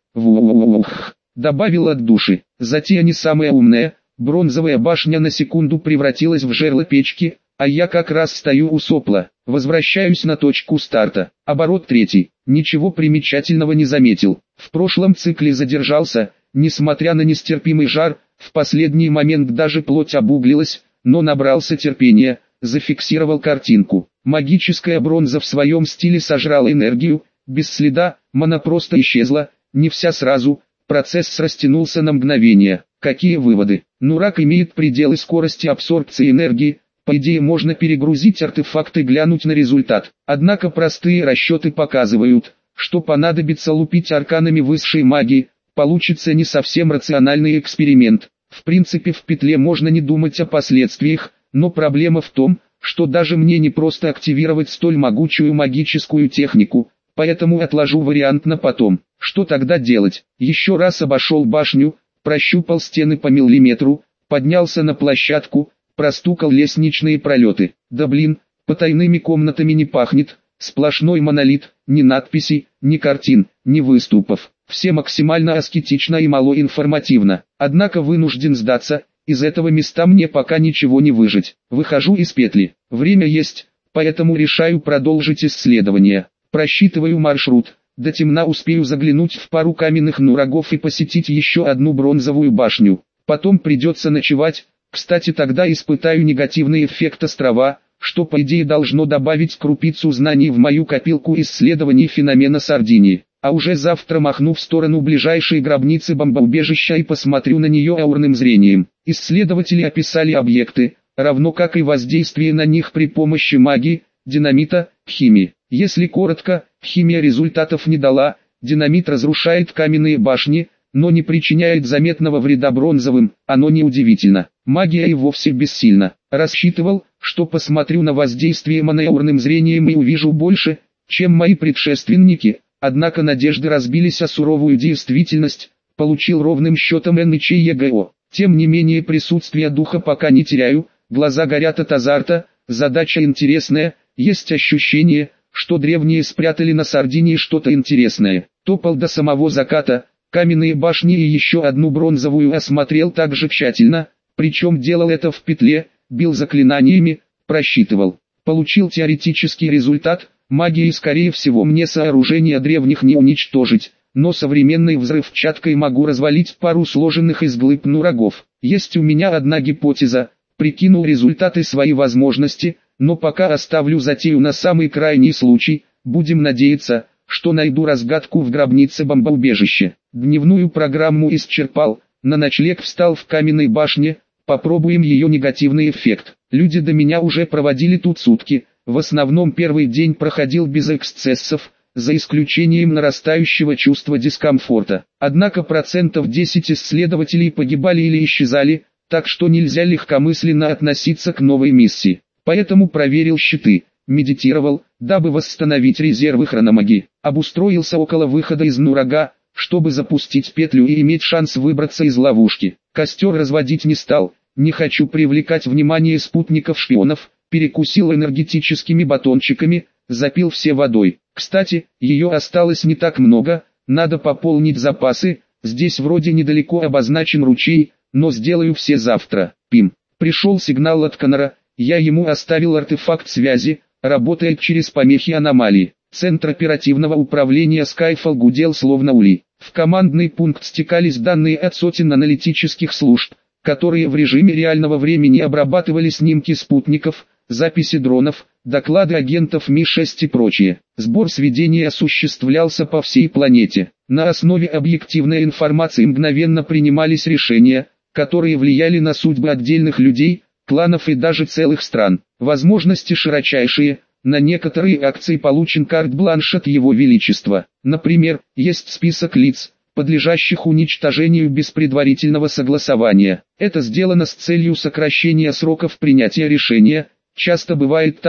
Вух, добавил от души. Затея не самая умная, бронзовая башня на секунду превратилась в жерло печки, а я как раз стою у сопла. Возвращаюсь на точку старта. Оборот третий. Ничего примечательного не заметил. В прошлом цикле задержался, несмотря на нестерпимый жар, в последний момент даже плоть обуглилась, но набрался терпения, зафиксировал картинку. Магическая бронза в своем стиле сожрала энергию, без следа, мана просто исчезла, не вся сразу, процесс растянулся на мгновение. Какие выводы? Нурак имеет пределы скорости абсорбции энергии, по идее можно перегрузить артефакт и глянуть на результат. Однако простые расчеты показывают, что понадобится лупить арканами высшей магии, получится не совсем рациональный эксперимент. В принципе в петле можно не думать о последствиях, но проблема в том, что даже мне не просто активировать столь могучую магическую технику, поэтому отложу вариант на потом. Что тогда делать? Еще раз обошел башню, прощупал стены по миллиметру, поднялся на площадку, простукал лестничные пролеты. Да блин, потайными комнатами не пахнет, сплошной монолит, ни надписей, ни картин, ни выступов. Все максимально аскетично и мало информативно. Однако вынужден сдаться, из этого места мне пока ничего не выжить. Выхожу из петли. Время есть, поэтому решаю продолжить исследование. Просчитываю маршрут. До темна успею заглянуть в пару каменных нурагов и посетить еще одну бронзовую башню. Потом придется ночевать. Кстати, тогда испытаю негативный эффект острова, что по идее должно добавить крупицу знаний в мою копилку исследований феномена Сардинии. А уже завтра махну в сторону ближайшей гробницы бомбоубежища и посмотрю на нее аурным зрением. Исследователи описали объекты, равно как и воздействие на них при помощи магии, динамита, химии. Если коротко, химия результатов не дала, динамит разрушает каменные башни, но не причиняет заметного вреда бронзовым, оно неудивительно. Магия и вовсе бессильна. Рассчитывал, что посмотрю на воздействие манаурным зрением и увижу больше, чем мои предшественники, однако надежды разбились о суровую действительность, получил ровным счетом Н Ч Е Г О. Тем не менее присутствие духа пока не теряю, глаза горят от азарта, задача интересная, есть ощущение, что древние спрятали на Сардинии что-то интересное. Топал до самого заката, каменные башни и еще одну бронзовую осмотрел так же тщательно, причем делал это в петле, бил заклинаниями, просчитывал. Получил теоретический результат, магией скорее всего мне сооружения древних не уничтожить, но современной взрывчаткой могу развалить пару сложенных из глыб нурагов. Есть у меня одна гипотеза, прикинул результаты свои возможности, но пока оставлю затею на самый крайний случай, будем надеяться, что найду разгадку в гробнице бомбоубежища. Дневную программу исчерпал, на ночлег встал в каменной башне, попробуем ее негативный эффект. Люди до меня уже проводили тут сутки, в основном первый день проходил без эксцессов, за исключением нарастающего чувства дискомфорта. Однако процентов десять исследователей погибали или исчезали, так что нельзя легкомысленно относиться к новой миссии. Поэтому проверил щиты, медитировал, дабы восстановить резервы хрономагии. Обустроился около выхода из нурага, чтобы запустить петлю и иметь шанс выбраться из ловушки. Костер разводить не стал, не хочу привлекать внимание спутников-шпионов, перекусил энергетическими батончиками, запил все водой. Кстати, ее осталось не так много, надо пополнить запасы, здесь вроде недалеко обозначен ручей, но сделаю все завтра. Пим. Пришел сигнал от Конора, я ему оставил артефакт связи, работает через помехи аномалии. Центр оперативного управления Skyfall гудел словно улей. В командный пункт стекались данные от сотен аналитических служб, которые в режиме реального времени обрабатывали снимки спутников, записи дронов, доклады агентов Ми шесть и прочее. Сбор сведений осуществлялся по всей планете. На основе объективной информации мгновенно принимались решения, которые влияли на судьбы отдельных людей, кланов и даже целых стран. Возможности широчайшие. На некоторые акции получен карт-бланш от Его Величества. Например, есть список лиц, подлежащих уничтожению без предварительного согласования. Это сделано с целью сокращения сроков принятия решения. Часто бывает так,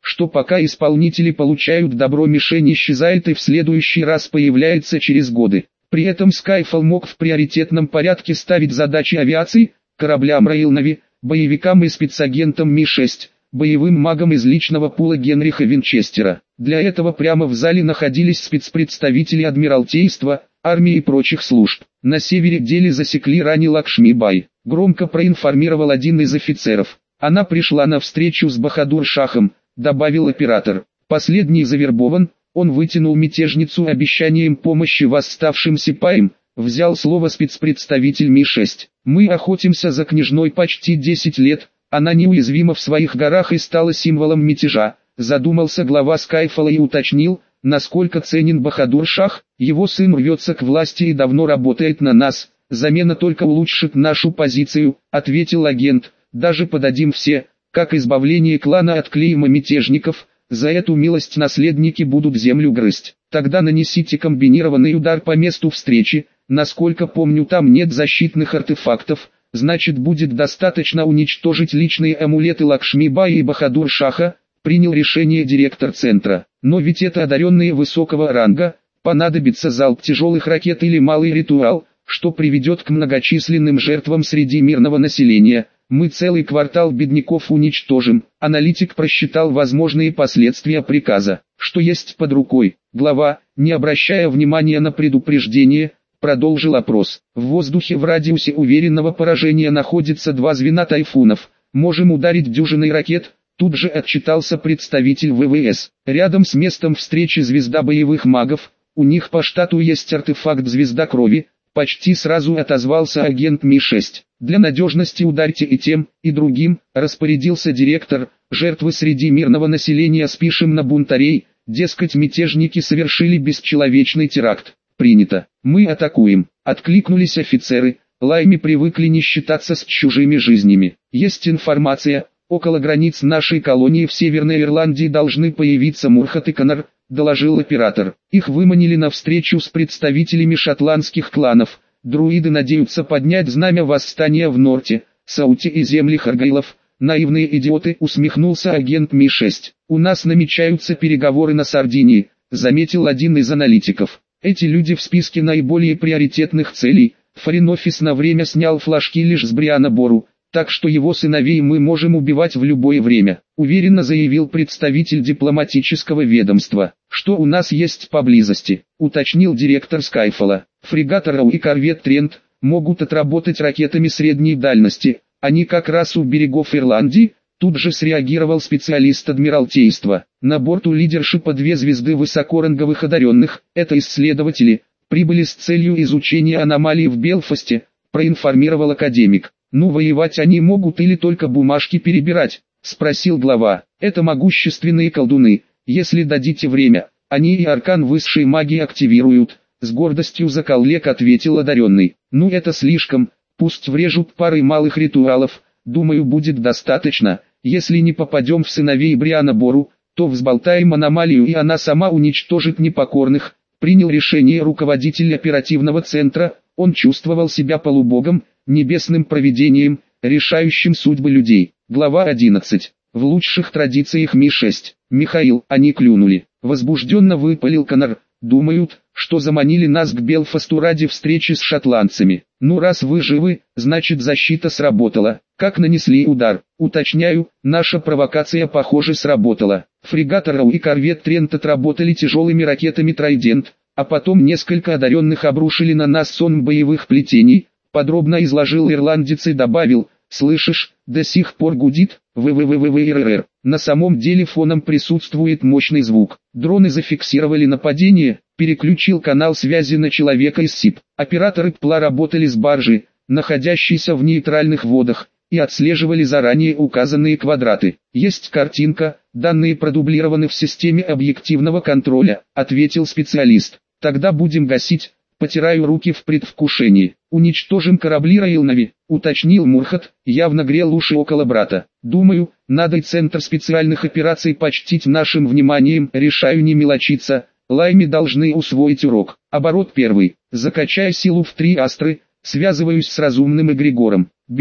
что пока исполнители получают добро, мишень исчезает и в следующий раз появляется через годы. При этом Skyfall мог в приоритетном порядке ставить задачи авиации, кораблям Royal Navy, боевикам и спецагентам Ми шесть, боевым магам из личного пула Генриха Винчестера. Для этого прямо в зале находились спецпредставители Адмиралтейства, армии и прочих служб. На севере деле засекли Рани Лакшми-бай. Громко проинформировал один из офицеров. Она пришла на встречу с Бахадур-шахом, добавил оператор. Последний завербован, он вытянул мятежницу обещанием помощи восставшим сипаям, взял слово спецпредставитель Ми шесть. Мы охотимся за княжной почти десять лет, она неуязвима в своих горах и стала символом мятежа, задумался глава Skyfall и уточнил, насколько ценен Бахадур-шах. Его сын рвется к власти и давно работает на нас, замена только улучшит нашу позицию, ответил агент. Даже подадим все, как избавление клана от клейма мятежников, за эту милость наследники будут землю грызть. Тогда нанесите комбинированный удар по месту встречи, насколько помню там нет защитных артефактов, значит будет достаточно уничтожить личные амулеты Лакшми-бая и Бахадур-шаха, принял решение директор центра. Но ведь это одаренные высокого ранга, понадобится залп тяжелых ракет или малый ритуал, что приведет к многочисленным жертвам среди мирного населения. Мы целый квартал бедняков уничтожим. Аналитик просчитал возможные последствия приказа. Что есть под рукой? Глава, не обращая внимания на предупреждение, продолжил опрос. В воздухе в радиусе уверенного поражения находится два звена тайфунов. Можем ударить дюжиной ракет. Тут же отчитался представитель вэ вэ эс. Рядом с местом встречи звезда боевых магов. У них по штату есть артефакт звезда крови. Почти сразу отозвался агент Ми шесть. Для надежности ударьте и тем, и другим, распорядился директор. Жертвы среди мирного населения спишем на бунтарей, дескать мятежники совершили бесчеловечный теракт. Принято. Мы атакуем. Откликнулись офицеры. Лайми привыкли не считаться с чужими жизнями. Есть информация, около границ нашей колонии в Северной Ирландии должны появиться Мурхат и Конор, доложил оператор. Их выманили на встречу с представителями шотландских кланов. Друиды надеются поднять знамя восстания в Норте, Сауте и землях Аргайлов. Наивные идиоты, усмехнулся агент Ми шесть. У нас намечаются переговоры на Сардинии, заметил один из аналитиков. Эти люди в списке наиболее приоритетных целей. Форин Офис на время снял флажки лишь с Бриана Бору, так что его сыновей мы можем убивать в любое время, уверенно заявил представитель дипломатического ведомства. Что у нас есть поблизости, уточнил директор Skyfall. Фрегат Роу и корвет Трент могут отработать ракетами средней дальности, они как раз у берегов Ирландии. Тут же среагировал специалист Адмиралтейства. На борту лидершипа две звезды высокоранговых одаренных, это исследователи, прибыли с целью изучения аномалий в Белфасте, проинформировал академик. Ну воевать они могут или только бумажки перебирать, спросил глава. Это могущественные колдуны, если дадите время, они и аркан высшей магии активируют, с гордостью за коллег ответил одаренный. Ну это слишком, пусть врежут парой малых ритуалов, думаю будет достаточно. Если не попадем в сыновей Бриана Бору, то взболтаем аномалию и она сама уничтожит непокорных, принял решение руководитель оперативного центра. Он чувствовал себя полубогом, небесным провидением, решающим судьбы людей. Глава одиннадцать. В лучших традициях Ми шесть. Михаил, они клюнули. Возбужденно выпалил Конор. Думают, что заманили нас к Белфасту ради встречи с шотландцами. Ну раз вы живы, значит защита сработала. Как нанесли удар? Уточняю, наша провокация похоже сработала. Фрегат Роу и корвет Трент отработали тяжелыми ракетами Трайдент, а потом несколько одаренных обрушили на нас сон боевых плетений. Подробно изложил ирландец и добавил, слышишь, до сих пор гудит, вэ-вэ-вэ-вэ-вэ-эр-эр. На самом деле фоном присутствует мощный звук. Дроны зафиксировали нападение, переключил канал связи на человека из СИП. Операторы ПЛА работали с баржи, находящейся в нейтральных водах, и отслеживали заранее указанные квадраты. Есть картинка, данные продублированы в системе объективного контроля, ответил специалист. Тогда будем гасить. Потираю руки в предвкушении. Уничтожим корабли Royal Navy, уточнил Мурхат, явно грел уши около брата. Думаю, надо и центр специальных операций почтить нашим вниманием. Решаю не мелочиться. Лайми должны усвоить урок. Оборот первый. Закачай силу в три астры. Связываюсь с разумным эгрегором. Бери.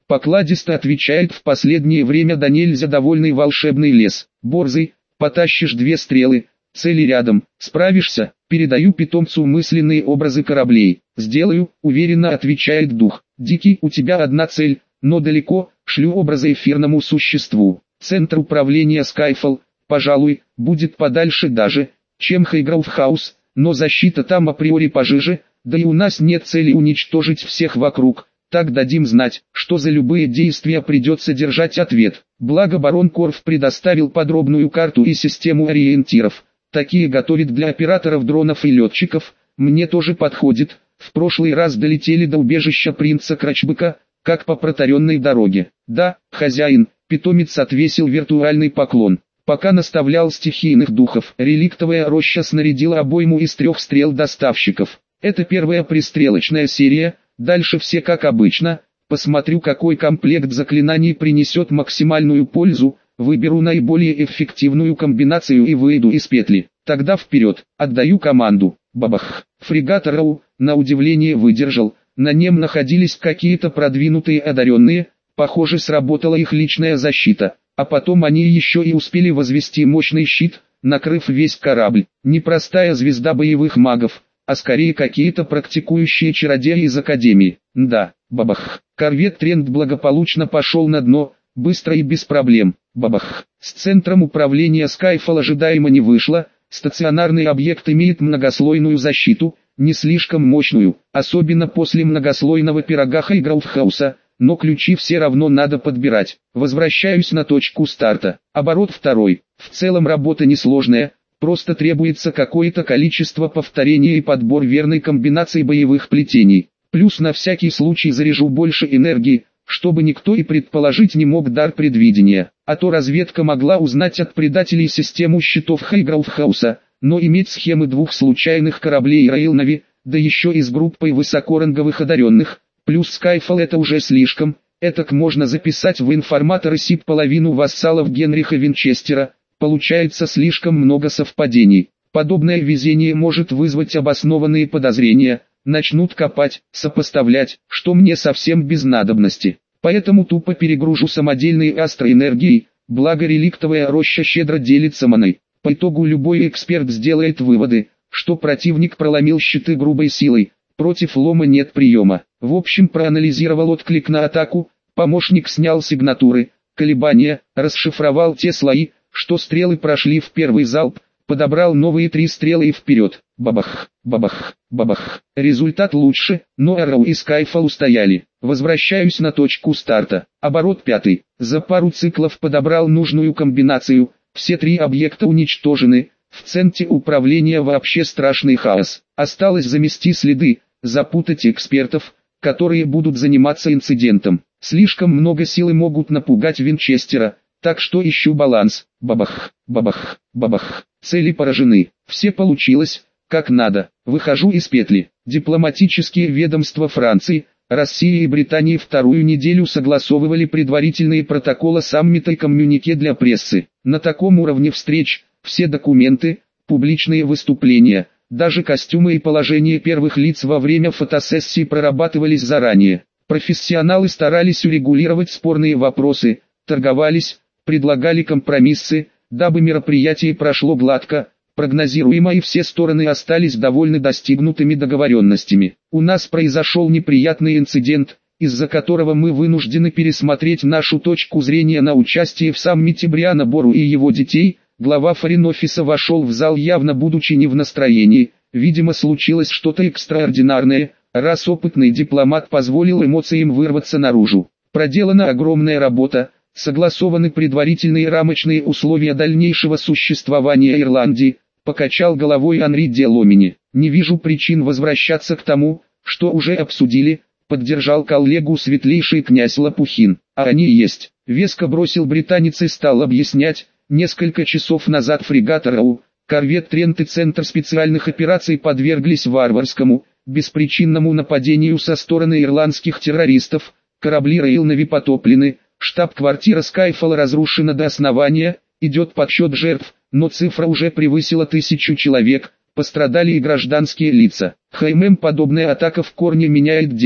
покладисто отвечает в последнее время да нельзя довольный волшебный лес. Борзый, потащишь две стрелы, цели рядом, справишься? Передаю питомцу мысленные образы кораблей. Сделаю, уверенно отвечает дух. Дикий, у тебя одна цель, но далеко, шлю образы эфирному существу. Центр управления Skyfall, пожалуй, будет подальше даже, чем Хайгроув-хаус, но защита там априори пожиже, да и у нас нет цели уничтожить всех вокруг. Так дадим знать, что за любые действия придется держать ответ. Благо барон Корф предоставил подробную карту и систему ориентиров. Такие готовит для операторов дронов и летчиков, мне тоже подходит. В прошлый раз долетели до убежища принца Крачбыка, как по протаренной дороге. Да, хозяин, питомец отвесил виртуальный поклон. Пока наставлял стихийных духов, реликтовая роща снарядила обойму из трех стрел доставщиков. Это первая пристрелочная серия, дальше все как обычно. Посмотрю, какой комплект заклинаний принесет максимальную пользу, выберу наиболее эффективную комбинацию и выйду из петли. Тогда вперед, отдаю команду. Бабах! Фрегат Роу, на удивление, выдержал. На нем находились какие-то продвинутые одаренные, похоже, сработала их личная защита. А потом они еще и успели возвести мощный щит, накрыв весь корабль. Не простая звезда боевых магов, а скорее какие-то практикующие чародеи из Академии. Да, бабах. Корвет Трент благополучно пошел на дно, быстро и без проблем. Бабах. С центром управления Skyfall ожидаемо не вышло. Стационарный объект имеет многослойную защиту, не слишком мощную, особенно после многослойного пирога Хайгроув-хауса. Но ключи все равно надо подбирать. Возвращаюсь на точку старта. Оборот второй. В целом работа несложная, просто требуется какое-то количество повторений и подбор верной комбинации боевых плетений. Плюс на всякий случай заряжу больше энергии, чтобы никто и предположить не мог дар предвидения. А то разведка могла узнать от предателей систему щитов Хайгроув-хауса, но иметь схемы двух случайных кораблей Рейлнави, да еще и с группой высокоранговых одаренных, плюс Skyfall это уже слишком, этак можно записать в информатор СИП половину вассалов Генриха Винчестера, получается слишком много совпадений. Подобное везение может вызвать обоснованные подозрения, начнут копать, сопоставлять, что мне совсем без надобности. Поэтому тупо перегружу самодельной астроэнергией, благо реликтовая роща щедро делится маной. По итогу любой эксперт сделает выводы, что противник проломил щиты грубой силой. Против лома нет приема. В общем, проанализировал отклик на атаку, помощник снял сигнатуры, колебания, расшифровал те слои, что стрелы прошли в первый залп, подобрал новые три стрелы и вперед. Бабах, бабах, бабах. Результат лучше, но Arrow и Skyfall устояли. Возвращаюсь на точку старта. Оборот пятый. За пару циклов подобрал нужную комбинацию, все три объекта уничтожены. В центре управления вообще страшный хаос. Осталось замести следы, запутать экспертов, которые будут заниматься инцидентом. Слишком много силы могут напугать Винчестера, так что ищу баланс. Бабах, бабах, бабах. Цели поражены. Все получилось, как надо. Выхожу из петли. Дипломатические ведомства Франции, России и Британии вторую неделю согласовывали предварительные протоколы саммита и коммюнике для прессы. На таком уровне встреч, все документы, публичные выступления, даже костюмы и положение первых лиц во время фотосессии прорабатывались заранее. Профессионалы старались урегулировать спорные вопросы, торговались, предлагали компромиссы, дабы мероприятие прошло гладко, прогнозируемо и все стороны остались довольны достигнутыми договоренностями. У нас произошел неприятный инцидент, из-за которого мы вынуждены пересмотреть нашу точку зрения на участие в саммите Бриана Бору и его детей. Глава форин-офиса вошел в зал явно будучи не в настроении, видимо случилось что-то экстраординарное, раз опытный дипломат позволил эмоциям вырваться наружу. Проделана огромная работа, согласованы предварительные рамочные условия дальнейшего существования Ирландии, покачал головой Анри де Ломини. Не вижу причин возвращаться к тому, что уже обсудили, поддержал коллегу светлейший князь Лопухин. А они есть, веско бросил британец и стал объяснять. Несколько часов назад фрегат Роу, корвет Трент и Центр специальных операций подверглись варварскому, беспричинному нападению со стороны ирландских террористов, корабли Рейлнави потоплены, штаб-квартира Skyfall разрушена до основания, идет подсчет жертв, но цифра уже превысила тысячу человек, пострадали и гражданские лица. ХММ подобная атака в корне меняет дело,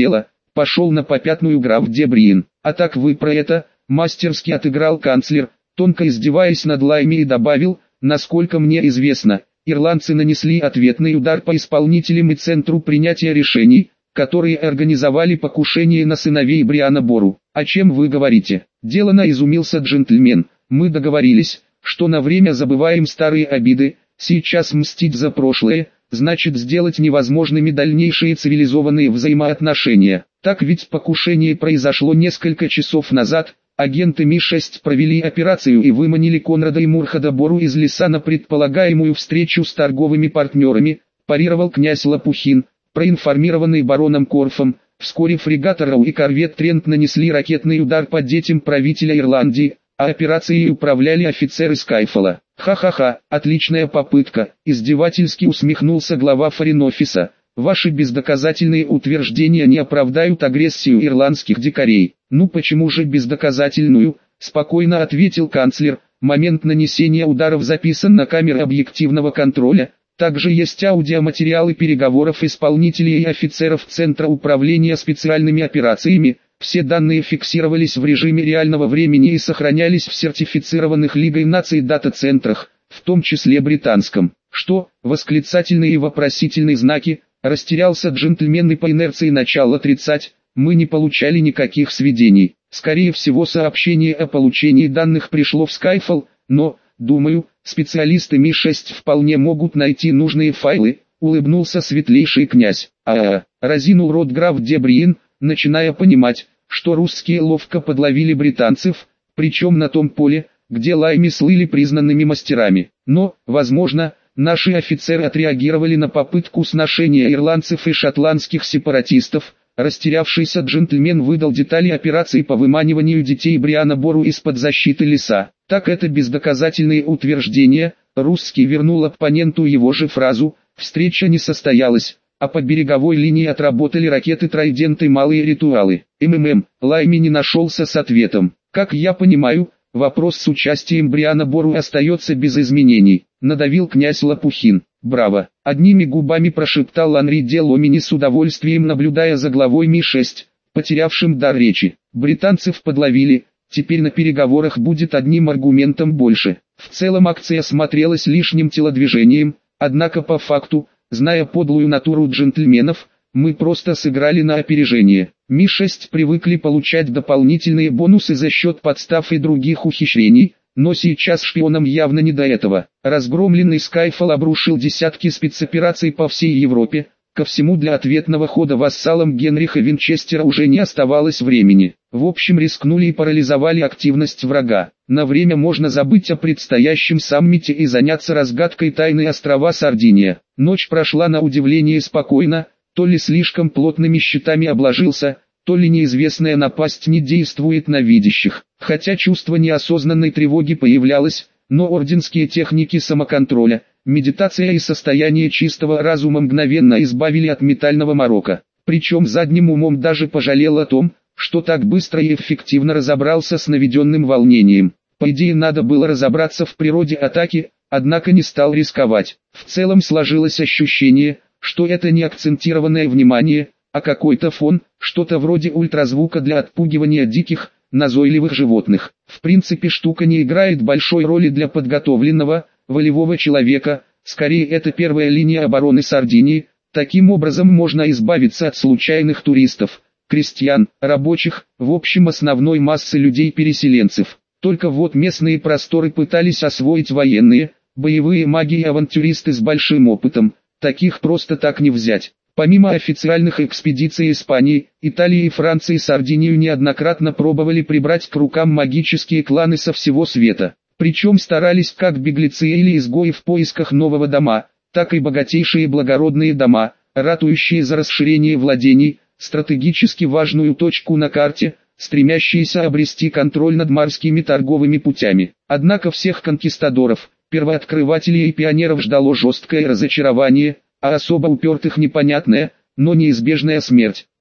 пошел на попятную граф де Бриен. А так вы про это, мастерски отыграл канцлер, тонко издеваясь над Лайми и добавил, насколько мне известно, ирландцы нанесли ответный удар по исполнителям и центру принятия решений, которые организовали покушение на сыновей Бриана Бору. О чем вы говорите? Делано изумился джентльмен. Мы договорились, что на время забываем старые обиды, сейчас мстить за прошлое, значит сделать невозможными дальнейшие цивилизованные взаимоотношения. Так ведь покушение произошло несколько часов назад, агенты Ми шесть провели операцию и выманили Конрада и Мурхада Бору из леса на предполагаемую встречу с торговыми партнерами, парировал князь Лопухин, проинформированный бароном Корфом. Вскоре фрегат Роу и корвет Трент нанесли ракетный удар по детям правителя Ирландии, а операцией управляли офицеры Скайфола. Ха-ха-ха, отличная попытка, издевательски усмехнулся глава форин-офиса. Ваши бездоказательные утверждения не оправдают агрессию ирландских дикарей. Ну почему же бездоказательную, спокойно ответил канцлер. Момент нанесения ударов записан на камеры объективного контроля. Также есть аудиоматериалы переговоров исполнителей и офицеров Центра управления специальными операциями. Все данные фиксировались в режиме реального времени и сохранялись в сертифицированных Лигой наций дата-центрах, в том числе британском. Что? Восклицательные и вопросительные знаки. Растерялся джентльмен и по инерции начал отрицать. Мы не получали никаких сведений. Скорее всего сообщение о получении данных пришло в Скайфол, но, думаю, специалисты Ми шесть вполне могут найти нужные файлы, улыбнулся светлейший князь. А-а-а, разинул рот граф де Бриен, начиная понимать, что русские ловко подловили британцев, причем на том поле, где Лайми слыли признанными мастерами. Но, возможно, наши офицеры отреагировали на попытку сношения ирландцев и шотландских сепаратистов. Растерявшийся джентльмен выдал детали операции по выманиванию детей Бриана Бору из-под защиты леса. Так это бездоказательные утверждения. Русский вернул оппоненту его же фразу: «Встреча не состоялась, а по береговой линии отработали ракеты Трайдент и малые ритуалы». МММ, Лайми не нашелся с ответом. Как я понимаю, вопрос с участием Бриана Бору остается без изменений, надавил князь Лопухин. Браво! Одними губами прошептал Анри де Ломини с удовольствием, наблюдая за главой Ми шесть, потерявшим дар речи. Британцев подловили, теперь на переговорах будет одним аргументом больше. В целом акция смотрелась лишним телодвижением, однако по факту, зная подлую натуру джентльменов, мы просто сыграли на опережение. Ми шесть привыкли получать дополнительные бонусы за счет подстав и других ухищрений, но сейчас шпионам явно не до этого. Разгромленный Скайфол обрушил десятки спецопераций по всей Европе. Ко всему для ответного хода вассалам Генриха Винчестера уже не оставалось времени. В общем, рискнули и парализовали активность врага. На время можно забыть о предстоящем саммите и заняться разгадкой тайны острова Сардиния. Ночь прошла на удивление спокойно, то ли слишком плотными щитами обложился, то ли неизвестная напасть не действует на видящих. Хотя чувство неосознанной тревоги появлялось, но орденские техники самоконтроля, медитация и состояние чистого разума мгновенно избавили от ментального морока. Причем задним умом даже пожалел о том, что так быстро и эффективно разобрался с наведенным волнением. По идее надо было разобраться в природе атаки, однако не стал рисковать. В целом сложилось ощущение, что это не акцентированное внимание, а какой-то фон, что-то вроде ультразвука для отпугивания диких, назойливых животных. В принципе штука не играет большой роли для подготовленного, волевого человека, скорее это первая линия обороны Сардинии. Таким образом можно избавиться от случайных туристов, крестьян, рабочих, в общем основной массы людей-переселенцев. Только вот местные просторы пытались освоить военные, боевые маги и авантюристы с большим опытом, таких просто так не взять. Помимо официальных экспедиций Испании, Италии и Франции Сардинию неоднократно пробовали прибрать к рукам магические кланы со всего света. Причем старались как беглецы или изгои в поисках нового дома, так и богатейшие благородные дома, ратующие за расширение владений, стратегически важную точку на карте, стремящиеся обрести контроль над морскими торговыми путями. Однако всех конкистадоров, первооткрывателей и пионеров ждало жесткое разочарование, а особо упертых непонятная, но неизбежная смерть.